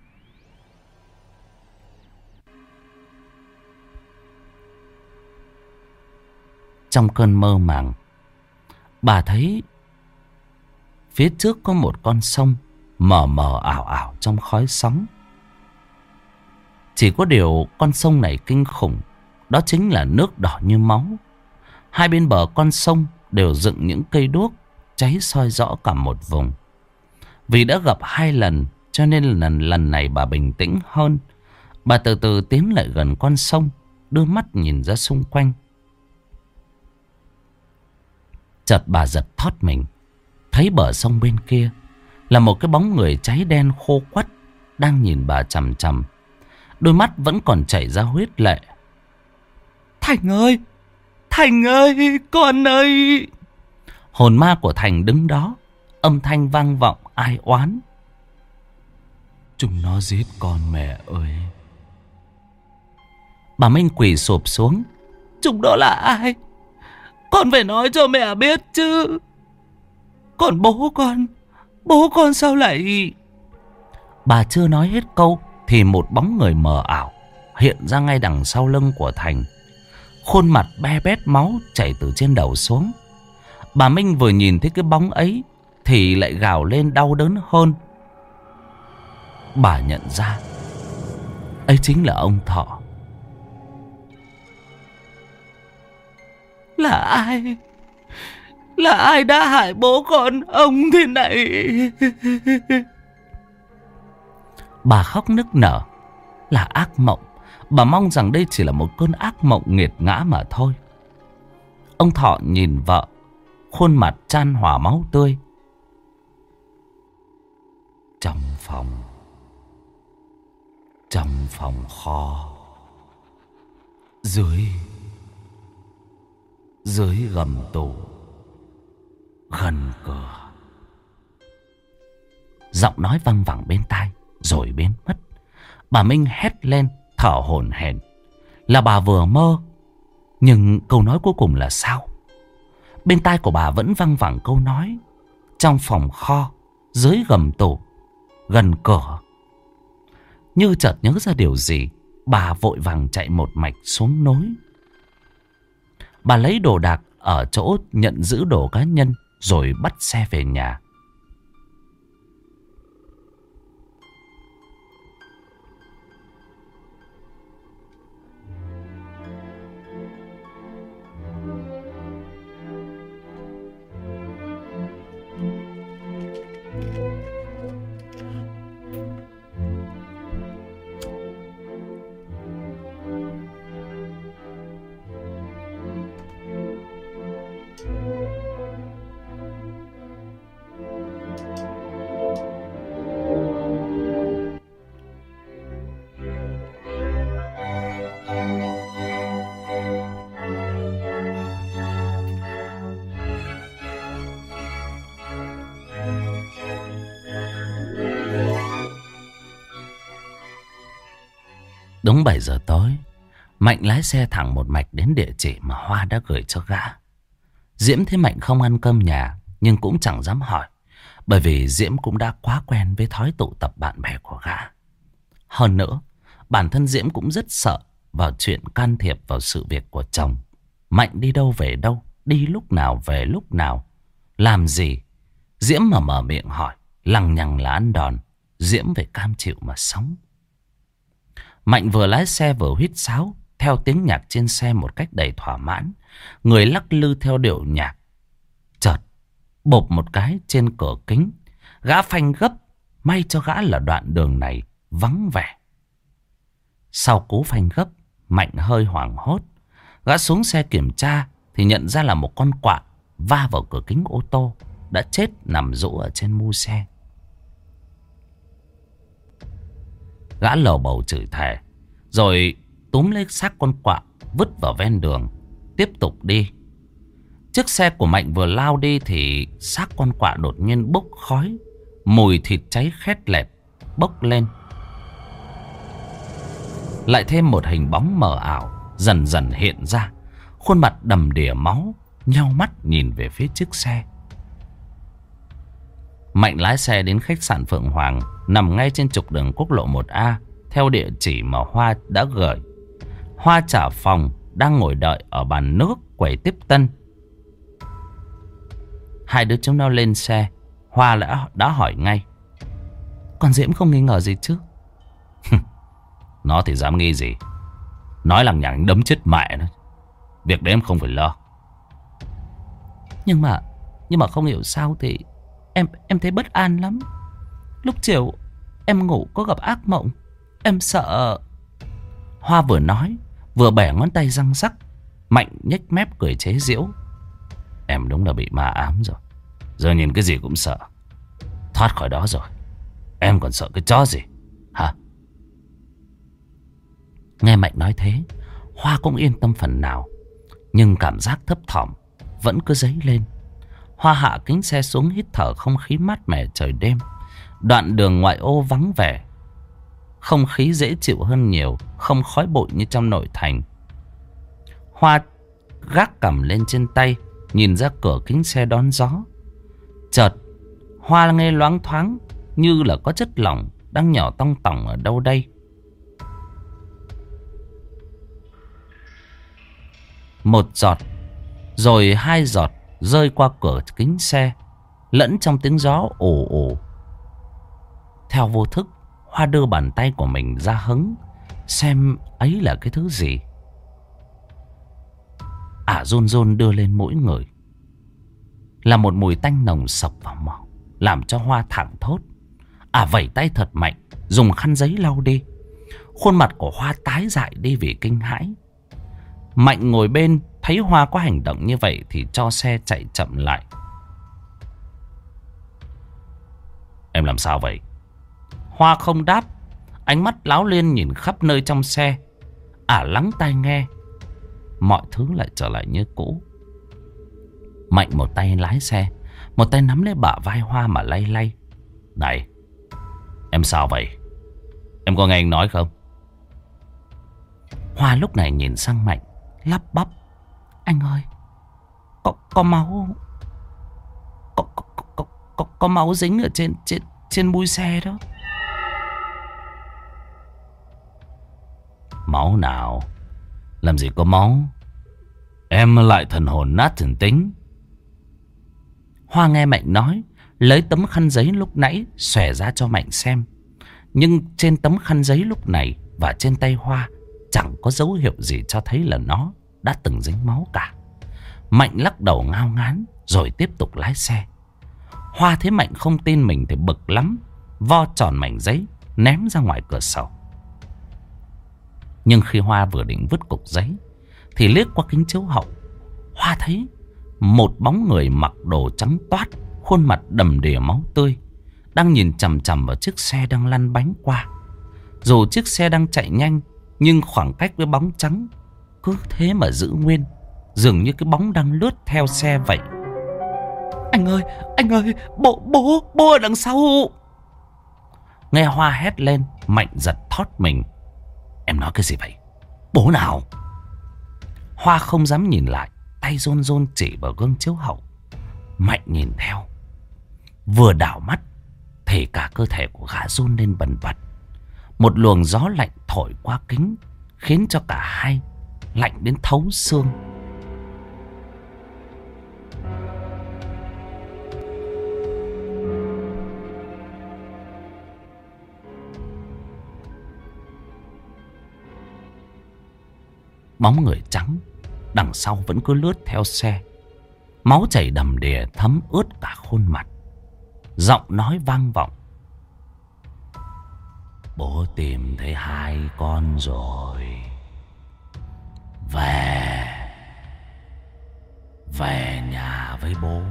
Trong cơn mơ màng, bà thấy phía trước có một con sông mờ mờ ảo ảo trong khói sóng. Chỉ có điều con sông này kinh khủng, đó chính là nước đỏ như máu. Hai bên bờ con sông đều dựng những cây đuốc cháy soi rõ cả một vùng. Vì đã gặp hai lần cho nên lần, lần này bà bình tĩnh hơn. Bà từ từ tiến lại gần con sông, đưa mắt nhìn ra xung quanh. Chợt bà giật thót mình, thấy bờ sông bên kia là một cái bóng người cháy đen khô quắt đang nhìn bà chằm chằm. Đôi mắt vẫn còn chảy ra huyết lệ. Thành ơi! Thành ơi! Con ơi! Hồn ma của Thành đứng đó, âm thanh vang vọng ai oán. Chúng nó giết con mẹ ơi! Bà Minh quỳ sụp xuống. Chúng đó là ai? Con phải nói cho mẹ biết chứ. Còn bố con, bố con sao lại... Bà chưa nói hết câu thì một bóng người mờ ảo hiện ra ngay đằng sau lưng của Thành. Khuôn mặt be bét máu chảy từ trên đầu xuống. Bà Minh vừa nhìn thấy cái bóng ấy thì lại gào lên đau đớn hơn. Bà nhận ra ấy chính là ông Thọ. Là ai? Là ai đã hại bố con ông thế này? Bà khóc nức nở. Là ác mộng. Bà mong rằng đây chỉ là một cơn ác mộng nghiệt ngã mà thôi. Ông Thọ nhìn vợ, khuôn mặt chan hòa máu tươi. Trong phòng, trong phòng kho, dưới dưới gầm tủ, gần cửa. Giọng nói văng vẳng bên tai rồi biến mất. Bà Minh hét lên thở hổn hển. Là bà vừa mơ, nhưng câu nói cuối cùng là sao? Bên tai của bà vẫn văng vẳng câu nói trong phòng kho, dưới gầm tủ, gần cửa. Như chợt nhớ ra điều gì, bà vội vàng chạy một mạch xuống nối. Bà lấy đồ đạc ở chỗ nhận giữ đồ cá nhân rồi bắt xe về nhà. Đúng bảy giờ tối, Mạnh lái xe thẳng một mạch đến địa chỉ mà Hoa đã gửi cho gã. Diễm thấy Mạnh không ăn cơm nhà, nhưng cũng chẳng dám hỏi, bởi vì Diễm cũng đã quá quen với thói tụ tập bạn bè của gã. Hơn nữa, bản thân Diễm cũng rất sợ vào chuyện can thiệp vào sự việc của chồng. Mạnh đi đâu về đâu, đi lúc nào về lúc nào, làm gì. Diễm mà mở miệng hỏi, lằng nhằng là ăn đòn. Diễm phải cam chịu mà sống. Mạnh vừa lái xe vừa huýt sáo theo tiếng nhạc trên xe một cách đầy thỏa mãn. Người lắc lư theo điệu nhạc. Chợt bộp một cái trên cửa kính. Gã phanh gấp. May cho gã là đoạn đường này vắng vẻ. Sau cú phanh gấp, Mạnh hơi hoảng hốt. Gã xuống xe kiểm tra thì nhận ra là một con quạ va vào cửa kính ô tô, đã chết nằm rũ ở trên mu xe. Gã lầu bầu chửi thề, rồi túm lấy xác con quạ vứt vào ven đường, tiếp tục đi. Chiếc xe của Mạnh vừa lao đi thì xác con quạ đột nhiên bốc khói. Mùi thịt cháy khét lẹt bốc lên. Lại thêm một hình bóng mờ ảo dần dần hiện ra. Khuôn mặt đầm đìa máu, nheo mắt nhìn về phía chiếc xe. Mạnh lái xe đến khách sạn Phượng Hoàng, nằm ngay trên trục đường quốc lộ một A, theo địa chỉ mà Hoa đã gửi. Hoa trả phòng, đang ngồi đợi ở bàn nước quầy tiếp tân. Hai đứa chúng nó lên xe. Hoa đã, đã hỏi ngay: Con Diễm không nghi ngờ gì chứ? Nó thì dám nghi gì. Nói lằng nhằng đấm chết mẹ nó. Việc đấy em không phải lo. Nhưng mà Nhưng mà không hiểu sao thì Em em thấy bất an lắm. Lúc chiều em ngủ có gặp ác mộng. Em sợ. Hoa vừa nói vừa bẻ ngón tay răng rắc. Mạnh nhếch mép cười chế giễu: Em đúng là bị ma ám rồi. Giờ nhìn cái gì cũng sợ. Thoát khỏi đó rồi, em còn sợ cái chó gì hả? Nghe Mạnh nói thế, Hoa cũng yên tâm phần nào. Nhưng cảm giác thấp thỏm vẫn cứ dấy lên. Hoa hạ kính xe xuống hít thở không khí mát mẻ trời đêm. Đoạn đường ngoại ô vắng vẻ, không khí dễ chịu hơn nhiều, không khói bụi như trong nội thành. Hoa gác cằm lên trên tay, nhìn ra cửa kính xe đón gió. Chợt Hoa nghe loáng thoáng như là có chất lỏng đang nhỏ tong tỏng ở đâu đây. Một giọt, rồi hai giọt rơi qua cửa kính xe, lẫn trong tiếng gió ồ ồ. Theo vô thức, Hoa đưa bàn tay của mình ra hứng xem ấy là cái thứ gì. Ả run run đưa lên mũi người. Là một mùi tanh nồng sộc vào mỏ, làm cho Hoa thẳng thốt. Ả vẩy tay thật mạnh, dùng khăn giấy lau đi. Khuôn mặt của Hoa tái dại đi vì kinh hãi. Mạnh ngồi bên thấy Hoa có hành động như vậy thì cho xe chạy chậm lại. Em làm sao vậy? Hoa không đáp, ánh mắt láo liên nhìn khắp nơi trong xe. Ả lắng tai nghe. Mọi thứ lại trở lại như cũ. Mạnh một tay lái xe, một tay nắm lấy bả vai Hoa mà lay lay. Này, em sao vậy? Em có nghe anh nói không? Hoa lúc này nhìn sang Mạnh, lắp bắp: Anh ơi, có, có máu. Có, có, có, có, có máu dính ở trên, trên, trên mui xe đó. Máu nào? Làm gì có máu? Em lại thần hồn nát thần tính. Hoa nghe Mạnh nói, lấy tấm khăn giấy lúc nãy xòe ra cho Mạnh xem. Nhưng trên tấm khăn giấy lúc này và trên tay Hoa chẳng có dấu hiệu gì cho thấy là nó đã từng dính máu cả. Mạnh lắc đầu ngao ngán rồi tiếp tục lái xe. Hoa thấy Mạnh không tin mình thì bực lắm, vo tròn mảnh giấy ném ra ngoài cửa sổ. Nhưng khi Hoa vừa định vứt cục giấy thì liếc qua kính chiếu hậu, Hoa thấy một bóng người mặc đồ trắng toát, khuôn mặt đầm đìa máu tươi, đang nhìn chằm chằm vào chiếc xe đang lăn bánh qua. Dù chiếc xe đang chạy nhanh, nhưng khoảng cách với bóng trắng cứ thế mà giữ nguyên, dường như cái bóng đang lướt theo xe vậy. Anh ơi, anh ơi, bố, bố, bố ở đằng sau. Nghe Hoa hét lên, Mạnh giật thót mình. Em nói cái gì vậy? Bố nào? Hoa không dám nhìn lại, tay run run chỉ vào gương chiếu hậu. Mạnh nhìn theo, vừa đảo mắt thì cả cơ thể của gã run lên bần bật. Một luồng gió lạnh thổi qua kính, khiến cho cả hai lạnh đến thấu xương. Bóng người trắng đằng sau vẫn cứ lướt theo xe. Máu chảy đầm đìa thấm ướt cả khuôn mặt. Giọng nói vang vọng: Bố tìm thấy hai con rồi. Về Về nhà với bố.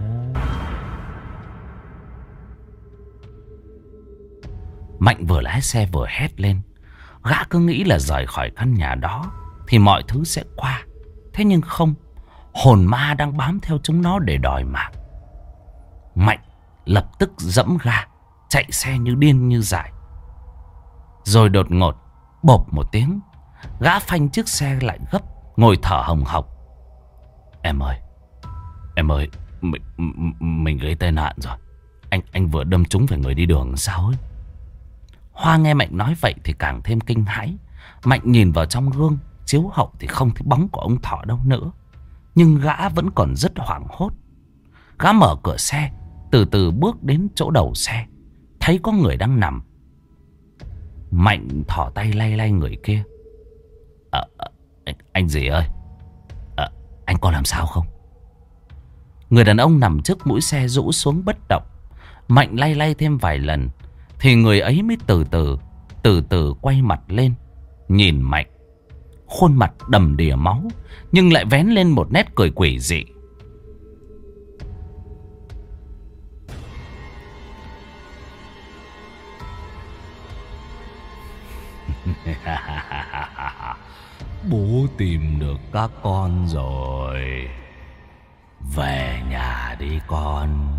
Mạnh vừa lái xe vừa hét lên. Gã cứ nghĩ là rời khỏi căn nhà đó thì mọi thứ sẽ qua. Thế nhưng không, hồn ma đang bám theo chúng nó để đòi mạng. Mạnh lập tức giẫm ga, chạy xe như điên như dại. Rồi đột ngột, bộp một tiếng, gã phanh chiếc xe lại gấp, ngồi thở hồng hộc. Em ơi, em ơi, mình, mình gây tai nạn rồi. Anh anh vừa đâm trúng phải người đi đường sao ấy. Hoa nghe Mạnh nói vậy thì càng thêm kinh hãi. Mạnh nhìn vào trong gương chiếu hậu thì không thấy bóng của ông Thọ đâu nữa. Nhưng gã vẫn còn rất hoảng hốt. Gã mở cửa xe, từ từ bước đến chỗ đầu xe, thấy có người đang nằm. Mạnh thỏ tay lay lay người kia. à, anh, anh gì ơi, à, anh có làm sao không? Người đàn ông nằm trước mũi xe rũ xuống bất động. Mạnh lay lay thêm vài lần thì người ấy mới từ từ Từ từ quay mặt lên, nhìn Mạnh. Khuôn mặt đầm đìa máu, nhưng lại vén lên một nét cười quỷ dị. Bố tìm được các con rồi. Về nhà đi con.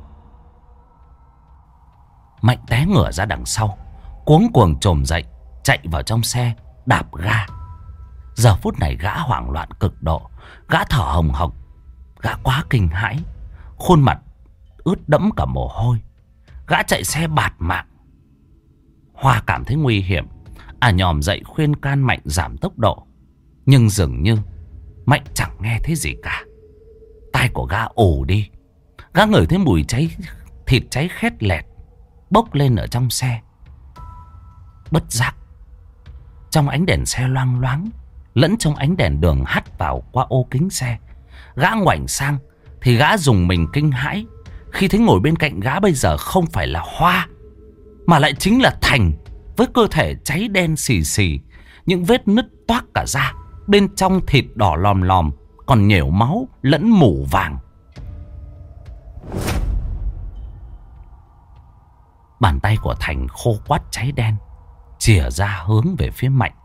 Mạnh té ngửa ra đằng sau, cuống cuồng trồm dậy, chạy vào trong xe, đạp ga. Giờ phút này gã hoảng loạn cực độ. Gã thở hồng hộc. Gã quá kinh hãi, khuôn mặt ướt đẫm cả mồ hôi. Gã chạy xe bạt mạng. Hoa cảm thấy nguy hiểm, à nhòm dậy khuyên can Mạnh giảm tốc độ. Nhưng dường như Mạnh chẳng nghe thấy gì cả. Tai của gã ù đi. Gã ngửi thấy mùi cháy, thịt cháy khét lẹt bốc lên ở trong xe. Bất giác, trong ánh đèn xe loang loáng, lẫn trong ánh đèn đường hắt vào qua ô kính xe, gã ngoảnh sang thì gã dùng mình kinh hãi khi thấy ngồi bên cạnh gã bây giờ không phải là Hoa, mà lại chính là Thành, với cơ thể cháy đen xì xì, những vết nứt toác cả da, bên trong thịt đỏ lòm lòm, còn nhểu máu lẫn mủ vàng. Bàn tay của Thành khô quắt cháy đen, chìa ra hướng về phía Mạnh.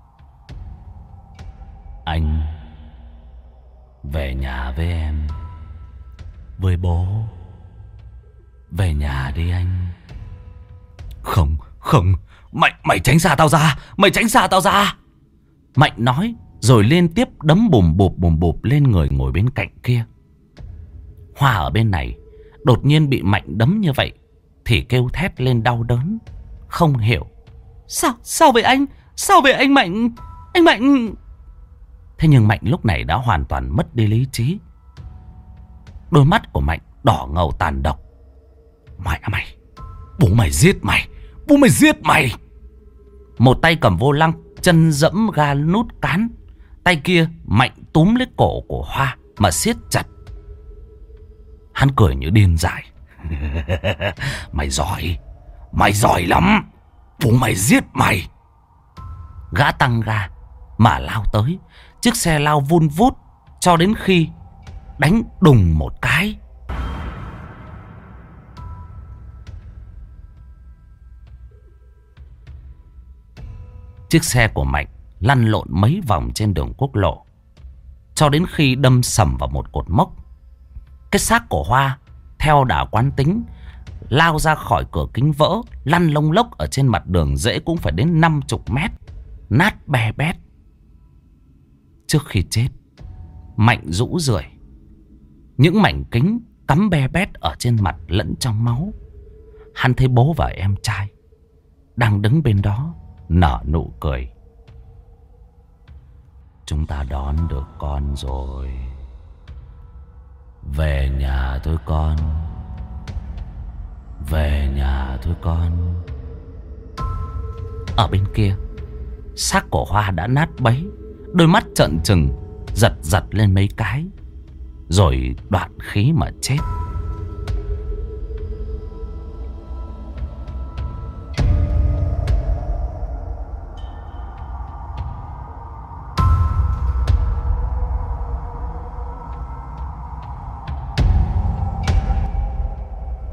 Anh về nhà với em, với bố. Về nhà đi anh. Không, không, Mạnh, mày tránh xa tao ra, mày tránh xa tao ra. Mạnh nói rồi liên tiếp đấm bùm bụp bùm bụp lên người ngồi bên cạnh kia. Hoa ở bên này đột nhiên bị Mạnh đấm như vậy thì kêu thét lên đau đớn, không hiểu. Sao, sao vậy anh? Sao vậy anh Mạnh? Anh Mạnh... Thế nhưng Mạnh lúc này đã hoàn toàn mất đi lý trí. Đôi mắt của Mạnh đỏ ngầu tàn độc. Mày à mày, bố mày giết mày, bố mày giết mày. Một tay cầm vô lăng, chân dẫm ga nút cán. Tay kia Mạnh túm lấy cổ của Hoa mà siết chặt. Hắn cười như điên dại. Mày giỏi, mày giỏi lắm, bố mày giết mày. Gã tăng ga mà lao tới. Chiếc xe lao vun vút cho đến khi đánh đùng một cái. Chiếc xe của Mạnh lăn lộn mấy vòng trên đường quốc lộ, cho đến khi đâm sầm vào một cột mốc. Cái xác của Hoa theo đà quán tính lao ra khỏi cửa kính vỡ, lăn lông lốc ở trên mặt đường dễ cũng phải đến năm chục mét, nát bè bét. Trước khi chết, Mạnh rũ rượi, những mảnh kính cắm be bét ở trên mặt lẫn trong máu. Hắn thấy bố và em trai đang đứng bên đó nở nụ cười. Chúng ta đón được con rồi. Về nhà thôi con. Về nhà thôi con. Ở bên kia, xác của Hoa đã nát bấy, đôi mắt trợn trừng, giật giật lên mấy cái, rồi đoạn khí mà chết.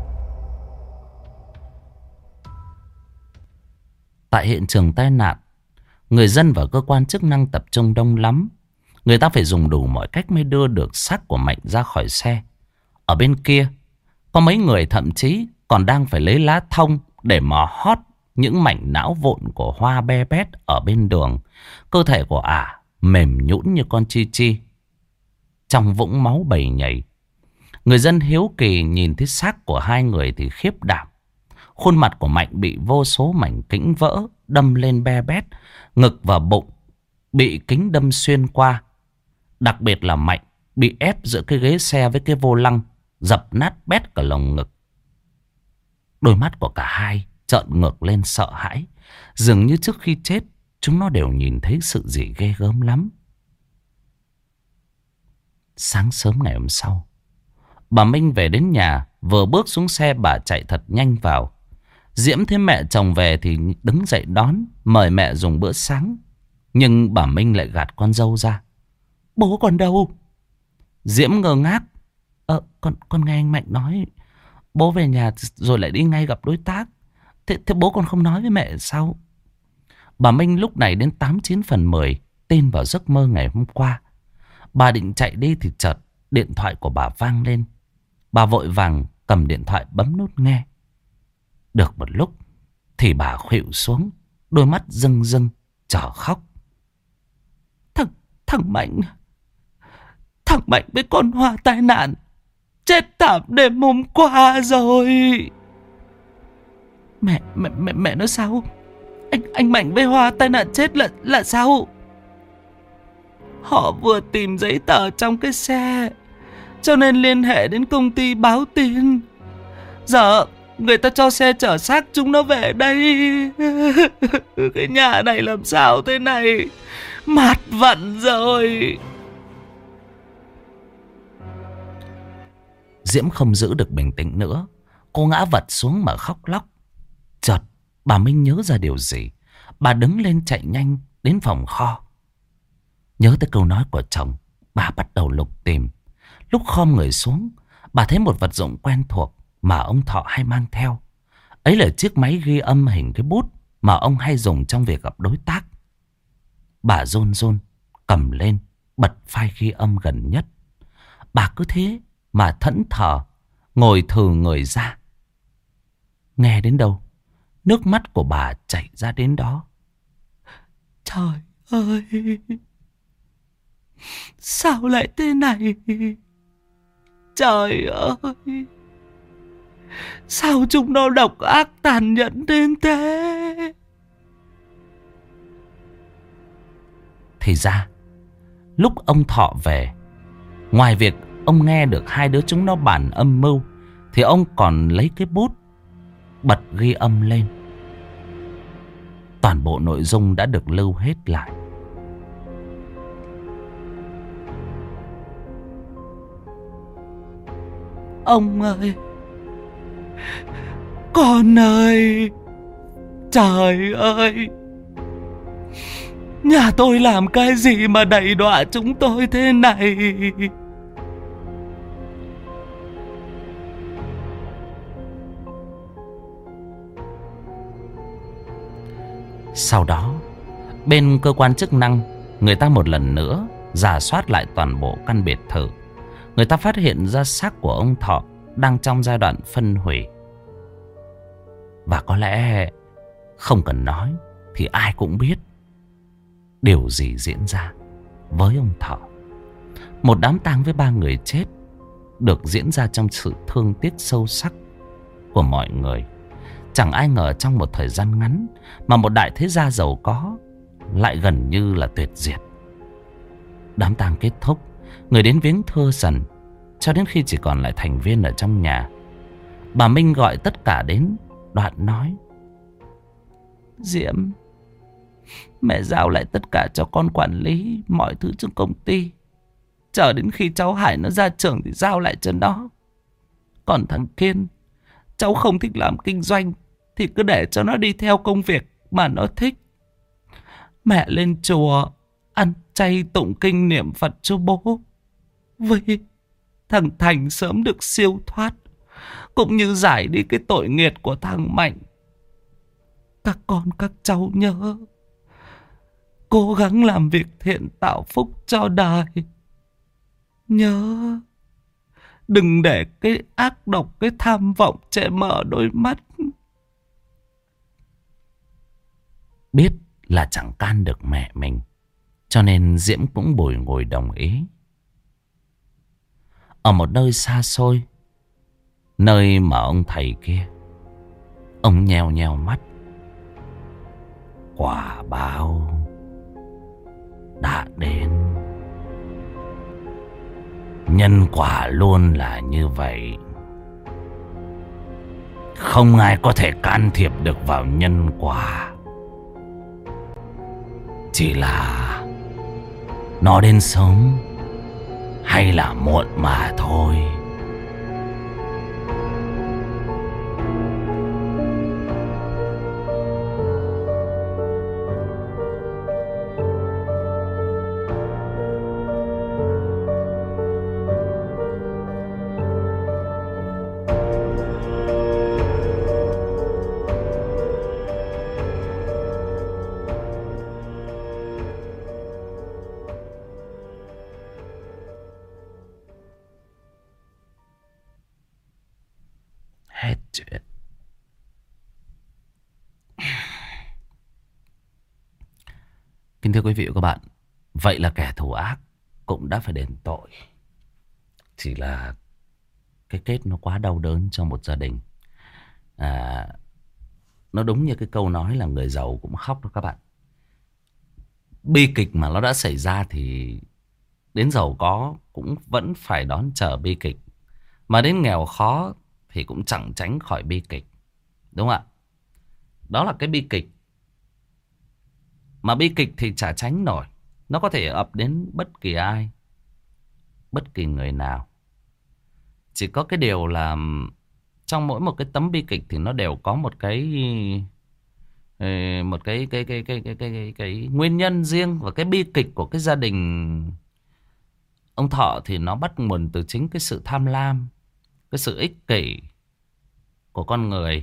Tại hiện trường tai nạn, Người dân và cơ quan chức năng tập trung đông lắm. Người ta phải dùng đủ mọi cách mới đưa được xác của Mạnh ra khỏi xe. Ở bên kia, có mấy người thậm chí còn đang phải lấy lá thông để mà hót những mảnh não vụn của Hoa be bét ở bên đường. Cơ thể của ả mềm nhũn như con chi chi, trong vũng máu bầy nhảy. Người dân hiếu kỳ nhìn thấy xác của hai người thì khiếp đảm. Khuôn mặt của Mạnh bị vô số mảnh kính vỡ đâm lên be bét, ngực và bụng bị kính đâm xuyên qua. Đặc biệt là Mạnh bị ép giữa cái ghế xe với cái vô lăng, dập nát bét cả lồng ngực. Đôi mắt của cả hai trợn ngược lên sợ hãi, dường như trước khi chết chúng nó đều nhìn thấy sự gì ghê gớm lắm. Sáng sớm ngày hôm sau, bà Minh về đến nhà. Vừa bước xuống xe bà chạy thật nhanh vào. Diễm thấy mẹ chồng về thì đứng dậy đón, mời mẹ dùng bữa sáng. Nhưng bà Minh lại gạt con dâu ra. Bố còn đâu? Diễm ngơ ngác. Ờ, con, con nghe anh Mạnh nói bố về nhà rồi lại đi ngay gặp đối tác. Thế, thế bố còn không nói với mẹ sao? Bà Minh lúc này đến tám chín phần mười tin vào giấc mơ ngày hôm qua. Bà định chạy đi thì chợt điện thoại của bà vang lên. Bà vội vàng cầm điện thoại bấm nút nghe. Được một lúc thì bà khuỵu xuống, đôi mắt rưng rưng trở khóc. Thằng, thằng Mạnh Thằng Mạnh với con Hoa tai nạn, chết thảm đêm hôm qua rồi. Mẹ, mẹ, mẹ, mẹ nói sao? Anh, anh Mạnh với Hoa tai nạn chết là, là sao? Họ vừa tìm giấy tờ trong cái xe, cho nên liên hệ đến công ty báo tin. Giờ người ta cho xe chở xác chúng nó về đây. Cái nhà này làm sao thế này? Mạt vận rồi. Diễm không giữ được bình tĩnh nữa. Cô ngã vật xuống mà khóc lóc. Chợt bà Minh nhớ ra điều gì. Bà đứng lên chạy nhanh đến phòng kho. Nhớ tới câu nói của chồng, bà bắt đầu lục tìm. Lúc khom người xuống, bà thấy một vật dụng quen thuộc mà ông Thọ hay mang theo. Ấy là chiếc máy ghi âm hình cái bút mà ông hay dùng trong việc gặp đối tác. Bà run run cầm lên, bật file ghi âm gần nhất. Bà cứ thế mà thẫn thờ ngồi thừ người ra. Nghe đến đâu, nước mắt của bà chảy ra đến đó. Trời ơi, sao lại thế này? Trời ơi, sao chúng nó độc ác tàn nhẫn đến thế? Thì ra, lúc ông Thọ về, ngoài việc ông nghe được hai đứa chúng nó bàn âm mưu, thì ông còn lấy cái bút bật ghi âm lên. Toàn bộ nội dung đã được lưu hết lại. Ông ơi, con ơi, trời ơi, nhà tôi làm cái gì mà đày đọa chúng tôi thế này? Sau đó, bên cơ quan chức năng, người ta một lần nữa rà soát lại toàn bộ căn biệt thự. Người ta phát hiện ra xác của ông Thọ đang trong giai đoạn phân hủy. Và có lẽ không cần nói thì ai cũng biết điều gì diễn ra với ông Thọ. Một đám tang với ba người chết được diễn ra trong sự thương tiếc sâu sắc của mọi người. Chẳng ai ngờ trong một thời gian ngắn mà một đại thế gia giàu có lại gần như là tuyệt diệt. Đám tang kết thúc, người đến viếng thưa dần, cho đến khi chỉ còn lại thành viên ở trong nhà. Bà Minh gọi tất cả đến, đoạn nói: Diễm, mẹ giao lại tất cả cho con quản lý mọi thứ trong công ty. Chờ đến khi cháu Hải nó ra trường thì giao lại cho nó. Còn thằng Kiên, cháu không thích làm kinh doanh thì cứ để cho nó đi theo công việc mà nó thích. Mẹ lên chùa ăn chay tụng kinh niệm Phật cho bố, vì thằng Thành sớm được siêu thoát, cũng như giải đi cái tội nghiệt của thằng Mạnh. Các con các cháu nhớ cố gắng làm việc thiện tạo phúc cho đời. Nhớ, đừng để cái ác độc, cái tham vọng che mờ đôi mắt. Biết là chẳng can được mẹ mình, cho nên Diễm cũng bồi ngồi đồng ý. Ở một nơi xa xôi, nơi mà ông thầy kia, ông nheo nheo mắt. Quả báo đã đến. Nhân quả luôn là như vậy. Không ai có thể can thiệp được vào nhân quả. Chỉ là nó đến sớm hay là muộn mà thôi. Hết chuyện. Kính thưa quý vị và các bạn, vậy là kẻ thù ác cũng đã phải đền tội. Chỉ là cái kết nó quá đau đớn cho một gia đình. à, Nó đúng như cái câu nói là người giàu cũng khóc đó các bạn. Bi kịch mà nó đã xảy ra thì đến giàu có cũng vẫn phải đón chờ bi kịch. Mà đến nghèo khó thì cũng chẳng tránh khỏi bi kịch. Đúng không ạ? Đó là cái bi kịch. Mà bi kịch thì chả tránh nổi. Nó có thể ập đến bất kỳ ai, bất kỳ người nào. Chỉ có cái điều là trong mỗi một cái tấm bi kịch thì nó đều có một cái một cái cái cái cái cái cái, cái, cái nguyên nhân riêng. Và cái bi kịch của cái gia đình ông Thọ thì nó bắt nguồn từ chính cái sự tham lam, cái sự ích kỷ của con người.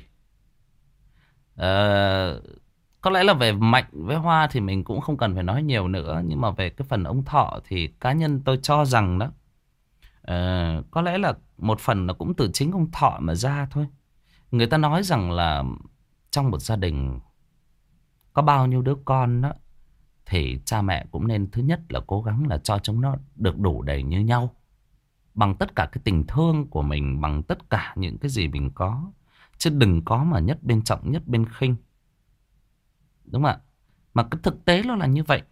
Ờ, có lẽ là về Mạnh với Hoa thì mình cũng không cần phải nói nhiều nữa. Nhưng mà về cái phần ông Thọ thì cá nhân tôi cho rằng đó, ờ, có lẽ là một phần nó cũng từ chính ông Thọ mà ra thôi. Người ta nói rằng là trong một gia đình có bao nhiêu đứa con đó, thì cha mẹ cũng nên thứ nhất là cố gắng là cho chúng nó được đủ đầy như nhau. Bằng tất cả cái tình thương của mình, bằng tất cả những cái gì mình có. Chứ đừng có mà nhất bên trọng nhất bên khinh. Đúng không ạ? Mà cái thực tế nó là như vậy.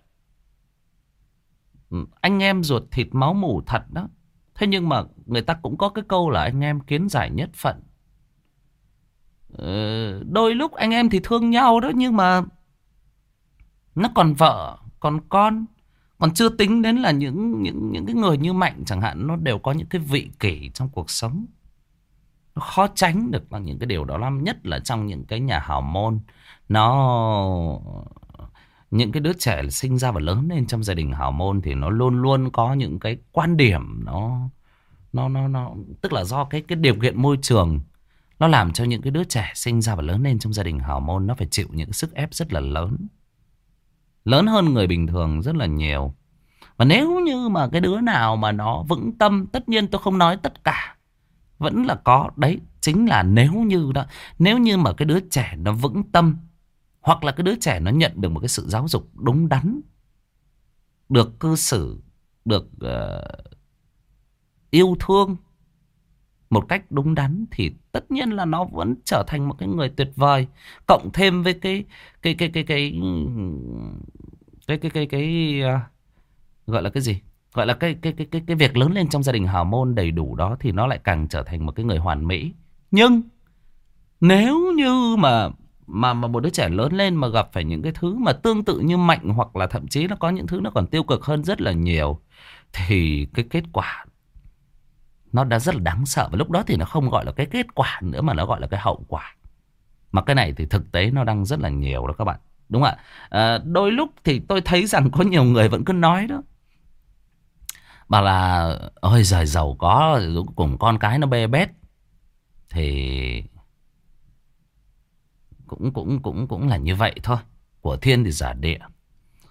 Anh em ruột thịt máu mủ thật đó. Thế nhưng mà người ta cũng có cái câu là anh em kiến giải nhất phận. ờ, Đôi lúc anh em thì thương nhau đó, nhưng mà nó còn vợ, còn con. Còn chưa tính đến là những những những cái người như Mạnh chẳng hạn, nó đều có những cái vị kỷ trong cuộc sống. Nó khó tránh được bằng những cái điều đó lắm. Nhất là trong những cái nhà hào môn. Nó những cái đứa trẻ sinh ra và lớn lên trong gia đình hào môn thì nó luôn luôn có những cái quan điểm nó nó nó nó tức là do cái cái điều kiện môi trường nó làm cho những cái đứa trẻ sinh ra và lớn lên trong gia đình hào môn nó phải chịu những cái sức ép rất là lớn, lớn hơn người bình thường rất là nhiều. Và nếu như mà cái đứa nào mà nó vững tâm, tất nhiên tôi không nói tất cả, vẫn là có đấy, chính là nếu như đó, nếu như mà cái đứa trẻ nó vững tâm, hoặc là cái đứa trẻ nó nhận được một cái sự giáo dục đúng đắn, được cư xử, được uh, yêu thương một cách đúng đắn, thì tất nhiên là nó vẫn trở thành một cái người tuyệt vời. Cộng thêm với cái cái cái cái cái cái cái cái cái uh, gọi là cái gì, gọi là cái cái cái cái cái việc lớn lên trong gia đình hào môn đầy đủ đó, thì nó lại càng trở thành một cái người hoàn mỹ. Nhưng nếu như mà mà mà một đứa trẻ lớn lên mà gặp phải những cái thứ mà tương tự như Mạnh, hoặc là thậm chí nó có những thứ nó còn tiêu cực hơn rất là nhiều, thì cái kết quả nó đã rất là đáng sợ. Và lúc đó thì nó không gọi là cái kết quả nữa, mà nó gọi là cái hậu quả. Mà cái này thì thực tế nó đang rất là nhiều đó các bạn. Đúng không ạ? À, đôi lúc thì tôi thấy rằng có nhiều người vẫn cứ nói đó, bảo là ôi giời, giàu có cùng con cái nó bê bết thì cũng cũng cũng cũng là như vậy thôi. Của thiên thì giả địa.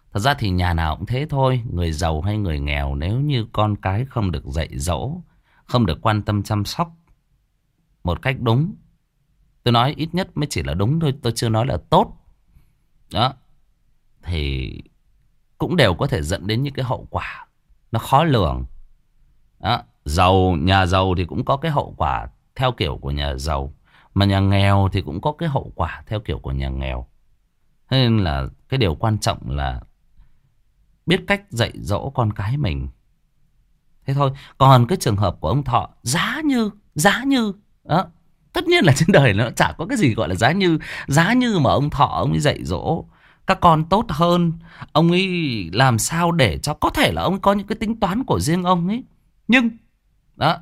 Thật ra thì nhà nào cũng thế thôi. Người giàu hay người nghèo, nếu như con cái không được dạy dỗ, không được quan tâm chăm sóc một cách đúng, tôi nói ít nhất mới chỉ là đúng thôi, tôi chưa nói là tốt đó, thì cũng đều có thể dẫn đến những cái hậu quả nó khó lường đó. Giàu, nhà giàu thì cũng có cái hậu quả theo kiểu của nhà giàu, mà nhà nghèo thì cũng có cái hậu quả theo kiểu của nhà nghèo. Thế nên là cái điều quan trọng là biết cách dạy dỗ con cái mình. Thế thôi. Còn cái trường hợp của ông Thọ, giá như giá như đó, tất nhiên là trên đời nó chả có cái gì gọi là giá như. Giá như mà ông Thọ ông ấy dạy dỗ các con tốt hơn, ông ấy làm sao để cho, có thể là ông ấy có những cái tính toán của riêng ông ấy, nhưng đó,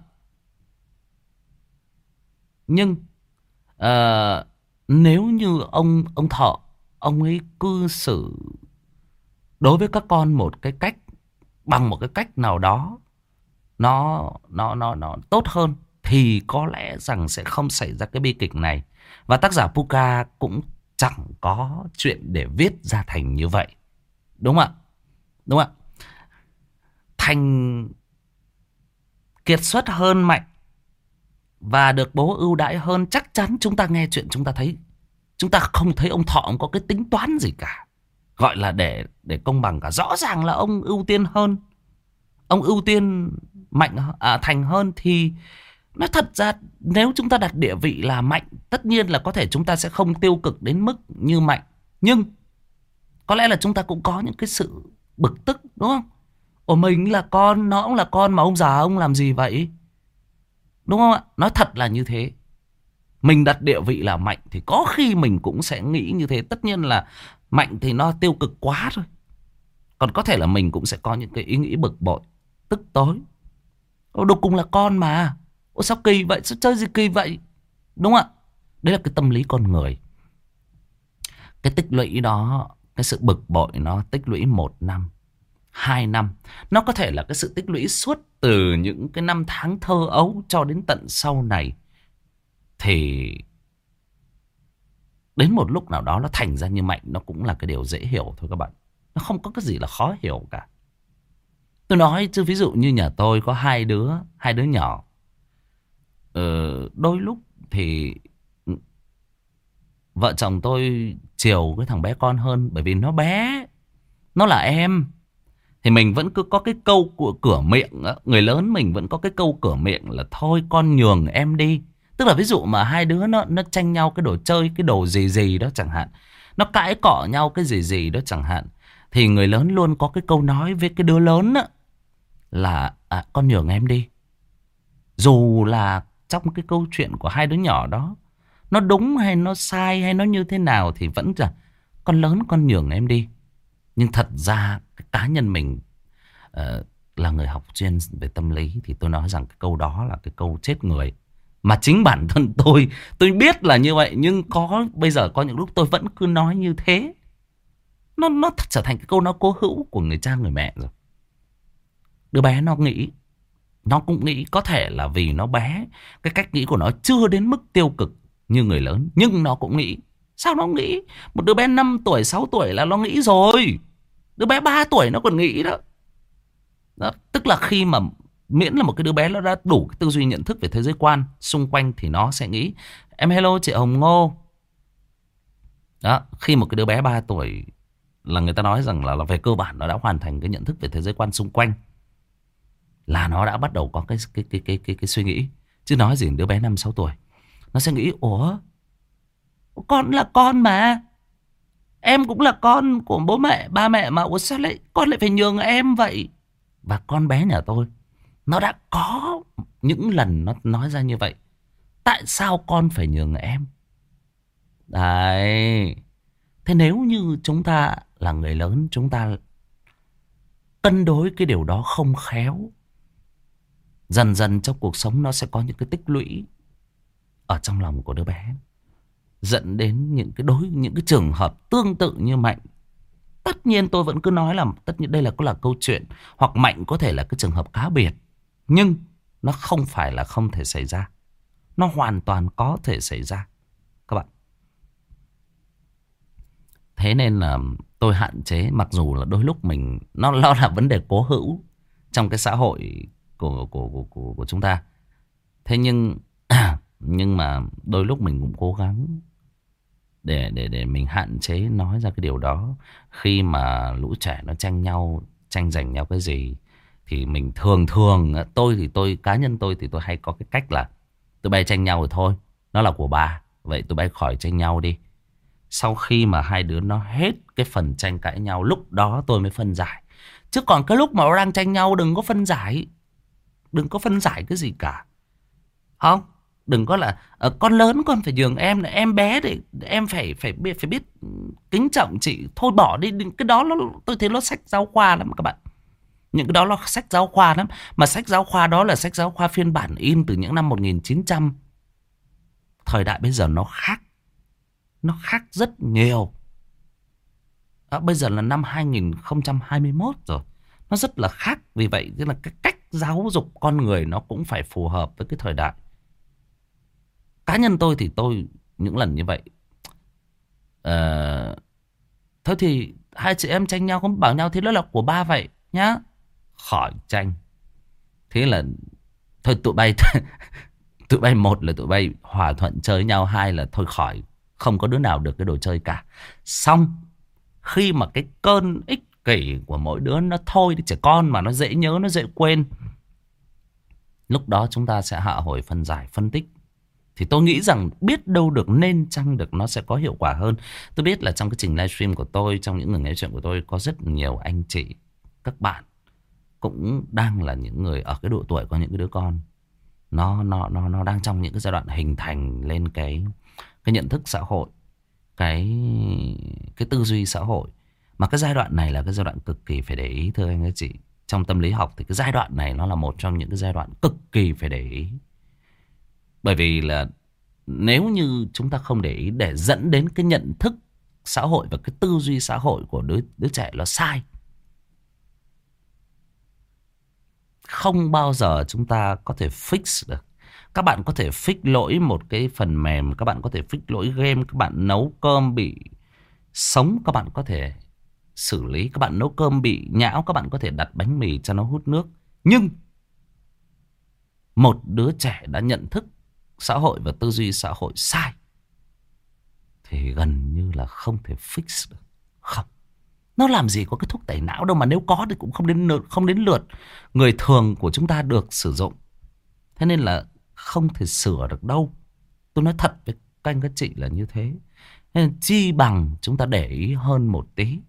nhưng ờ, nếu như ông ông Thọ ông ấy cư xử đối với các con một cái cách, bằng một cái cách nào đó nó nó nó nó tốt hơn, thì có lẽ rằng sẽ không xảy ra cái bi kịch này. Và tác giả Puka cũng chẳng có chuyện để viết ra thành như vậy. Đúng không ạ? Đúng không ạ? Thành kiệt xuất hơn Mạnh và được bố ưu đãi hơn, chắc chắn chúng ta nghe chuyện chúng ta thấy, chúng ta không thấy ông Thọ ông có cái tính toán gì cả, gọi là để để công bằng cả. Rõ ràng là ông ưu tiên hơn, ông ưu tiên Mạnh à, Thành hơn. Thì nói thật ra, nếu chúng ta đặt địa vị là Mạnh, tất nhiên là có thể chúng ta sẽ không tiêu cực đến mức như Mạnh, nhưng có lẽ là chúng ta cũng có những cái sự bực tức, đúng không? Ồ, mình là con, nó cũng là con, mà ông già ông làm gì vậy? Đúng không ạ? Nói thật là như thế. Mình đặt địa vị là Mạnh thì có khi mình cũng sẽ nghĩ như thế. Tất nhiên là Mạnh thì nó tiêu cực quá thôi. Còn có thể là mình cũng sẽ có những cái ý nghĩ bực bội, tức tối. Ồ, đâu cùng là con mà. Ồ, sao kỳ vậy? Sao chơi gì kỳ vậy? Đúng không ạ? Đấy là cái tâm lý con người. Cái tích lũy đó, cái sự bực bội nó tích lũy một năm, hai năm. Nó có thể là cái sự tích lũy suốt từ những cái năm tháng thơ ấu cho đến tận sau này. Thì đến một lúc nào đó nó thành ra như Mạnh, nó cũng là cái điều dễ hiểu thôi các bạn. Nó không có cái gì là khó hiểu cả. Tôi nói chứ ví dụ như nhà tôi có hai đứa, hai đứa nhỏ. Ờ, đôi lúc thì vợ chồng tôi chiều cái thằng bé con hơn, bởi vì nó bé, nó là em. Thì mình vẫn cứ có cái câu của cửa miệng đó. Người lớn mình vẫn có cái câu cửa miệng là thôi con nhường em đi. Tức là ví dụ mà hai đứa nó nó tranh nhau cái đồ chơi, cái đồ gì gì đó chẳng hạn, nó cãi cọ nhau cái gì gì đó chẳng hạn, thì người lớn luôn có cái câu nói với cái đứa lớn đó là à, con nhường em đi. Dù là trong cái câu chuyện của hai đứa nhỏ đó, nó đúng hay nó sai hay nó như thế nào, thì vẫn là con lớn con nhường em đi. Nhưng thật ra cái cá nhân mình uh, là người học chuyên về tâm lý, thì tôi nói rằng cái câu đó là cái câu chết người. Mà chính bản thân tôi, tôi biết là như vậy, nhưng có bây giờ có những lúc tôi vẫn cứ nói như thế. Nó nó thật trở thành cái câu nói cố hữu của người cha người mẹ rồi. Đứa bé nó nghĩ, nó cũng nghĩ, có thể là vì nó bé, cái cách nghĩ của nó chưa đến mức tiêu cực như người lớn, nhưng nó cũng nghĩ. Sao nó nghĩ? Một đứa bé năm tuổi, sáu tuổi là nó nghĩ rồi. Đứa bé ba tuổi nó còn nghĩ đó. Đó, tức là khi mà miễn là một cái đứa bé nó đã đủ cái tư duy nhận thức về thế giới quan xung quanh thì nó sẽ nghĩ. Em hello chị Hồng Ngô. Đó, khi một cái đứa bé ba tuổi là người ta nói rằng là, là về cơ bản nó đã hoàn thành cái nhận thức về thế giới quan xung quanh, là nó đã bắt đầu có cái cái cái cái cái, cái suy nghĩ. Chứ nói gì đứa bé năm sáu tuổi, nó sẽ nghĩ ủa, con là con mà, em cũng là con của bố mẹ, ba mẹ mà, ủa sao lại con lại phải nhường em vậy? Và con bé nhà tôi nó đã có những lần nó nói ra như vậy. Tại sao con phải nhường em? Đấy. Thế nếu như chúng ta là người lớn, chúng ta cân đối cái điều đó không khéo, dần dần trong cuộc sống nó sẽ có những cái tích lũy ở trong lòng của đứa bé, dẫn đến những cái đối những cái trường hợp tương tự như Mạnh. Tất nhiên tôi vẫn cứ nói là tất nhiên đây là có là câu chuyện, hoặc Mạnh có thể là cái trường hợp cá biệt, nhưng nó không phải là không thể xảy ra. Nó hoàn toàn có thể xảy ra các bạn. Thế nên là tôi hạn chế, mặc dù là đôi lúc mình nó nó là vấn đề cố hữu trong cái xã hội của của của của, của chúng ta. Thế nhưng nhưng mà đôi lúc mình cũng cố gắng để để để mình hạn chế nói ra cái điều đó. Khi mà lũ trẻ nó tranh nhau, tranh giành nhau cái gì thì mình thường thường, tôi thì tôi cá nhân tôi thì tôi hay có cái cách là tụi bay tranh nhau rồi thôi, nó là của bà, vậy tụi bay khỏi tranh nhau đi. Sau khi mà hai đứa nó hết cái phần tranh cãi nhau, lúc đó tôi mới phân giải. Chứ còn cái lúc mà nó đang tranh nhau đừng có phân giải. Đừng có phân giải cái gì cả. Không, đừng có là uh, con lớn con phải nhường em, em bé thì em phải phải biết phải biết kính trọng chị. Thôi bỏ đi, cái đó nó, tôi thấy nó sách giáo khoa lắm các bạn. Những cái đó là sách giáo khoa lắm. Mà sách giáo khoa đó là sách giáo khoa phiên bản in từ những năm một nghìn chín trăm. Thời đại bây giờ nó khác. Nó khác rất nhiều. À, bây giờ là năm hai nghìn không trăm hai mươi mốt rồi. Nó rất là khác. Vì vậy tức là cái cách giáo dục con người nó cũng phải phù hợp với cái thời đại. Cá nhân tôi thì tôi những lần như vậy, uh, thôi thì hai chị em tranh nhau không bảo nhau thì nó là của ba vậy nhá, khỏi tranh. Thế là thôi tụi bay tụi bay một là tụi bay hòa thuận chơi nhau, hai là thôi khỏi, không có đứa nào được cái đồ chơi cả. Xong khi mà cái cơn ích kỷ của mỗi đứa nó thôi đi, trẻ con mà nó dễ nhớ, nó dễ quên, lúc đó chúng ta sẽ hạ hồi phân giải, phân tích. Thì tôi nghĩ rằng biết đâu được nên chăng được nó sẽ có hiệu quả hơn. Tôi biết là trong cái trình livestream của tôi, trong những người nghe chuyện của tôi, có rất nhiều anh chị, các bạn cũng đang là những người ở cái độ tuổi có những cái đứa con. Nó nó nó nó đang trong những cái giai đoạn hình thành lên cái cái nhận thức xã hội, cái cái tư duy xã hội. Mà cái giai đoạn này là cái giai đoạn cực kỳ phải để ý, thưa anh các chị. Trong tâm lý học thì cái giai đoạn này nó là một trong những cái giai đoạn cực kỳ phải để ý. Bởi vì là nếu như chúng ta không để ý, để dẫn đến cái nhận thức xã hội và cái tư duy xã hội của đứa, đứa trẻ nó sai, không bao giờ chúng ta có thể fix được. Các bạn có thể fix lỗi một cái phần mềm, các bạn có thể fix lỗi game, các bạn nấu cơm bị sống, các bạn có thể xử lý. Các bạn nấu cơm bị nhão, các bạn có thể đặt bánh mì cho nó hút nước. Nhưng một đứa trẻ đã nhận thức xã hội và tư duy xã hội sai thì gần như là không thể fix được. Không. Nó làm gì có cái thuốc tẩy não đâu, mà nếu có thì cũng không đến lượt, không đến lượt người thường của chúng ta được sử dụng. Thế nên là không thể sửa được đâu. Tôi nói thật với các anh các chị là như thế. Nên chi bằng chúng ta để ý hơn một tí.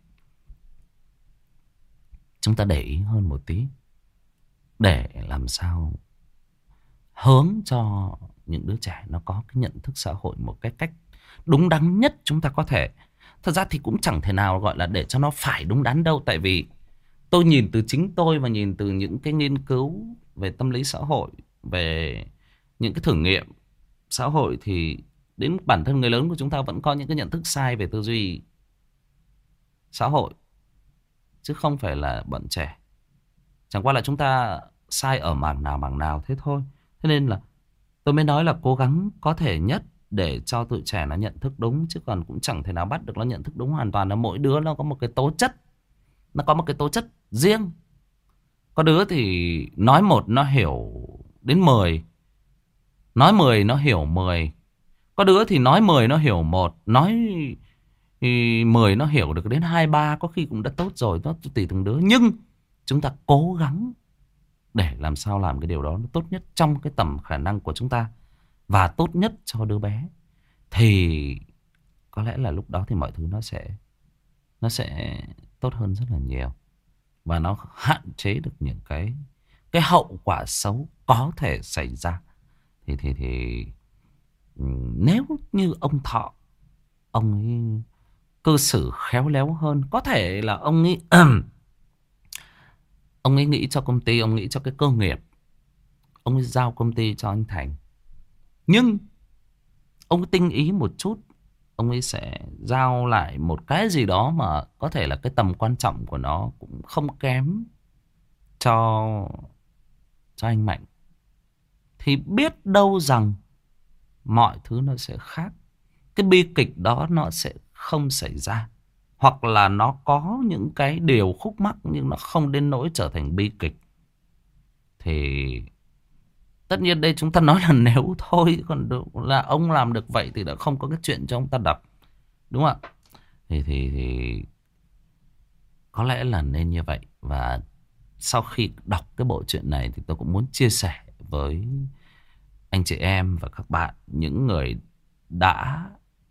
Chúng ta để ý hơn một tí để làm sao hướng cho những đứa trẻ nó có cái nhận thức xã hội một cái cách đúng đắn nhất chúng ta có thể. Thật ra thì cũng chẳng thể nào gọi là để cho nó phải đúng đắn đâu. Tại vì tôi nhìn từ chính tôi và nhìn từ những cái nghiên cứu về tâm lý xã hội, về những cái thử nghiệm xã hội, thì đến bản thân người lớn của chúng ta vẫn có những cái nhận thức sai về tư duy xã hội, chứ không phải là bọn trẻ. Chẳng qua là chúng ta sai ở mảng nào mảng nào thế thôi. Thế nên là tôi mới nói là cố gắng có thể nhất để cho tụi trẻ nó nhận thức đúng. Chứ còn cũng chẳng thể nào bắt được nó nhận thức đúng hoàn toàn. Là mỗi đứa nó có một cái tố chất, nó có một cái tố chất riêng. Có đứa thì nói một nó hiểu đến mười, nói mười nó hiểu mười. Có đứa thì nói mười nó hiểu một, nói thì mười nó hiểu được đến hai ba, có khi cũng đã tốt rồi. Nó tùy từng đứa. Nhưng chúng ta cố gắng để làm sao làm cái điều đó nó tốt nhất trong cái tầm khả năng của chúng ta và tốt nhất cho đứa bé, thì có lẽ là lúc đó thì mọi thứ nó sẽ nó sẽ tốt hơn rất là nhiều, và nó hạn chế được những cái cái hậu quả xấu có thể xảy ra. Thì thì thì nếu như ông Thọ, ông ấy cư xử khéo léo hơn, có thể là ông ấy ông ấy nghĩ cho công ty, ông nghĩ cho cái cơ nghiệp, ông ấy giao công ty cho anh Thành. Nhưng ông ấy tinh ý một chút, ông ấy sẽ giao lại một cái gì đó mà có thể là cái tầm quan trọng của nó cũng không kém cho cho anh Mạnh. Thì biết đâu rằng mọi thứ nó sẽ khác. Cái bi kịch đó nó sẽ không xảy ra. hoặc là nó có những cái điều khúc mắc nhưng nó không đến nỗi trở thành bi kịch, thì tất nhiên đây chúng ta nói là nếu thôi, còn được là ông làm được vậy thì đã không có cái chuyện cho ông ta đọc, đúng không ạ? Thì thì thì có lẽ là nên như vậy. Và sau khi đọc cái bộ truyện này thì tôi cũng muốn chia sẻ với anh chị em và các bạn, những người đã,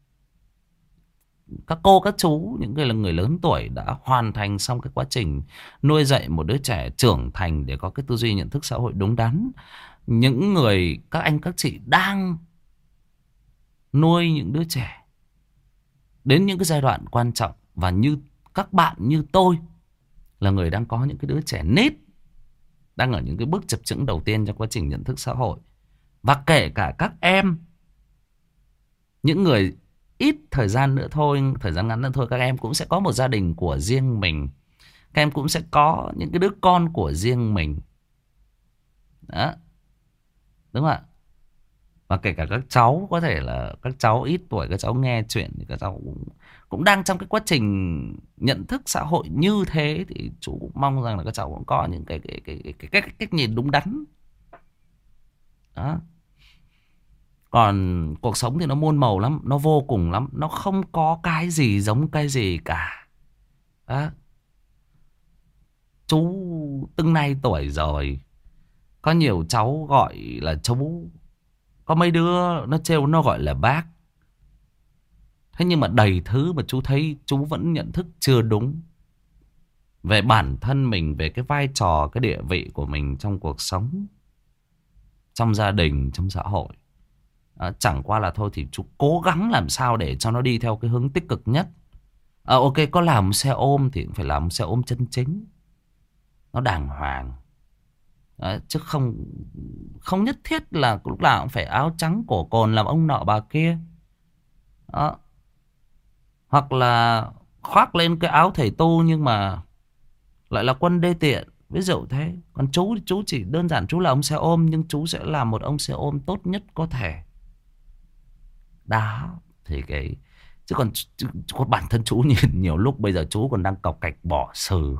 các cô các chú, những người là người lớn tuổi đã hoàn thành xong cái quá trình nuôi dạy một đứa trẻ trưởng thành để có cái tư duy nhận thức xã hội đúng đắn. Những người, các anh các chị đang nuôi những đứa trẻ đến những cái giai đoạn quan trọng, và như các bạn như tôi là người đang có những cái đứa trẻ nít, đang ở những cái bước chập chững đầu tiên trong quá trình nhận thức xã hội. Và kể cả các em, những người ít thời gian nữa thôi, thời gian ngắn nữa thôi, các em cũng sẽ có một gia đình của riêng mình. Các em cũng sẽ có những cái đứa con của riêng mình. Đó, đúng không ạ? Và kể cả các cháu, có thể là các cháu ít tuổi, các cháu nghe chuyện thì các cháu cũng, cũng đang trong cái quá trình nhận thức xã hội như thế, thì chú cũng mong rằng là các cháu cũng có những cái cái cái cái cái, cái, cái nhìn đúng đắn. Đó. Còn cuộc sống thì nó muôn màu lắm, nó vô cùng lắm, nó không có cái gì giống cái gì cả. Đó. Chú từng này tuổi rồi, có nhiều cháu gọi là chú, có mấy đứa nó trêu nó gọi là bác. Thế nhưng mà đầy thứ mà chú thấy chú vẫn nhận thức chưa đúng về bản thân mình, về cái vai trò, cái địa vị của mình trong cuộc sống, trong gia đình, trong xã hội. À, chẳng qua là thôi thì chú cố gắng làm sao để cho nó đi theo cái hướng tích cực nhất. À, ok, có làm xe ôm thì cũng phải làm xe ôm chân chính, nó đàng hoàng. À, chứ không không nhất thiết là lúc nào cũng phải áo trắng cổ cồn làm ông nọ bà kia. Đó. Hoặc là khoác lên cái áo thầy tu nhưng mà lại là quân đê tiện, ví dụ thế. Còn chú thì chú chỉ đơn giản chú là ông xe ôm, nhưng chú sẽ là một ông xe ôm tốt nhất có thể. Đó. Thì cái, chứ còn, chứ còn bản thân chú nhìn nhiều lúc bây giờ chú còn đang cọc cạch bỏ xử.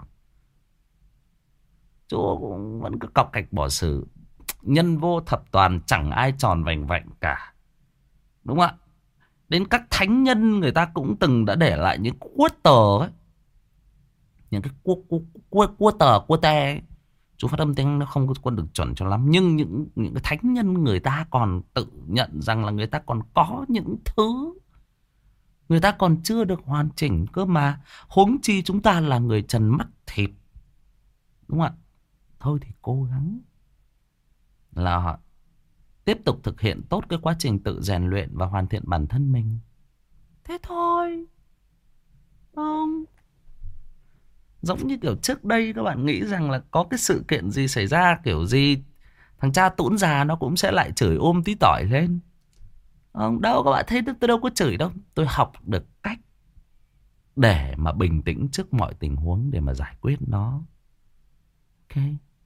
Chú cũng vẫn cứ cọc cạch bỏ xử. Nhân vô thập toàn, chẳng ai tròn vành vạnh cả, đúng không ạ? Đến các thánh nhân người ta cũng từng đã để lại những cuốt tờ ấy, những cái cuốt cuốt cuốt tờ cuốt tè ấy. Chú phát âm tiếng nó không có quân được chuẩn cho lắm, nhưng những những cái thánh nhân người ta còn tự nhận rằng là người ta còn có những thứ người ta còn chưa được hoàn chỉnh cơ mà, huống chi chúng ta là người trần mắt thịt, đúng không ạ? Thôi thì cố gắng là họ tiếp tục thực hiện tốt cái quá trình tự rèn luyện và hoàn thiện bản thân mình. Thế thôi. Không. Giống như kiểu trước đây các bạn nghĩ rằng là có cái sự kiện gì xảy ra kiểu gì, thằng cha tũn già nó cũng sẽ lại chửi ôm tí tỏi lên. Không, đâu các bạn thấy tôi đâu có chửi đâu. Tôi học được cách để mà bình tĩnh trước mọi tình huống để mà giải quyết nó. Ok.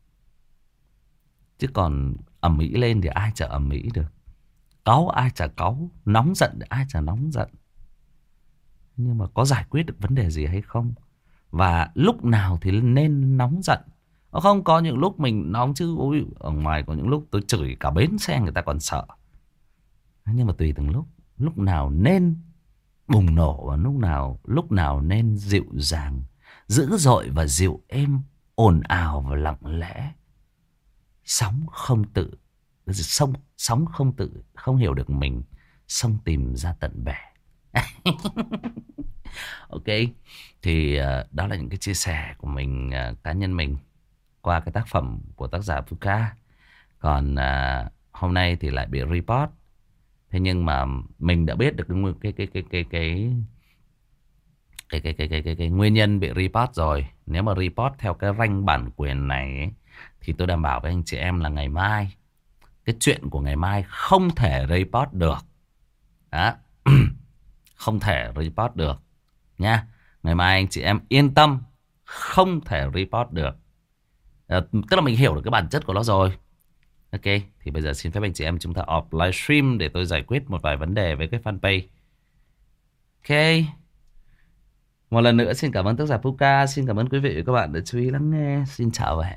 Chứ còn ầm ĩ lên thì ai chả ầm ĩ được, cáu ai chả cáu, nóng giận thì ai chả nóng giận. Nhưng mà có giải quyết được vấn đề gì hay không, và lúc nào thì nên nóng giận. Không, có những lúc mình nóng chứ ôi, ở ngoài có những lúc tôi chửi cả bến xe người ta còn sợ. Nhưng mà tùy từng lúc, lúc nào nên bùng nổ và lúc nào lúc nào nên dịu dàng, dữ dội và dịu êm, ồn ào và lặng lẽ. Sóng không tự sông sóng không tự không hiểu được mình, sông tìm ra tận bể. Ok, thì uh, đó là những cái chia sẻ của mình, uh, cá nhân mình qua cái tác phẩm của tác giả Fuka. Còn uh, hôm nay thì lại bị report. Thế nhưng mà mình đã biết được cái cái cái cái cái cái cái cái cái cái cái, cái nguyên nhân bị report rồi. Nếu mà report theo cái ranh bản quyền này ấy, thì tôi đảm bảo với anh chị em là ngày mai, cái chuyện của ngày mai không thể report được. Đó. Không thể report được nha. Ngày mai anh chị em yên tâm, không thể report được. À, tức là mình hiểu được cái bản chất của nó rồi. Ok, thì bây giờ xin phép anh chị em chúng ta off livestream để tôi giải quyết một vài vấn đề với cái fanpage. Ok. Một lần nữa xin cảm ơn tác giả Puka. Xin cảm ơn quý vị và các bạn đã chú ý lắng nghe. Xin chào và hẹn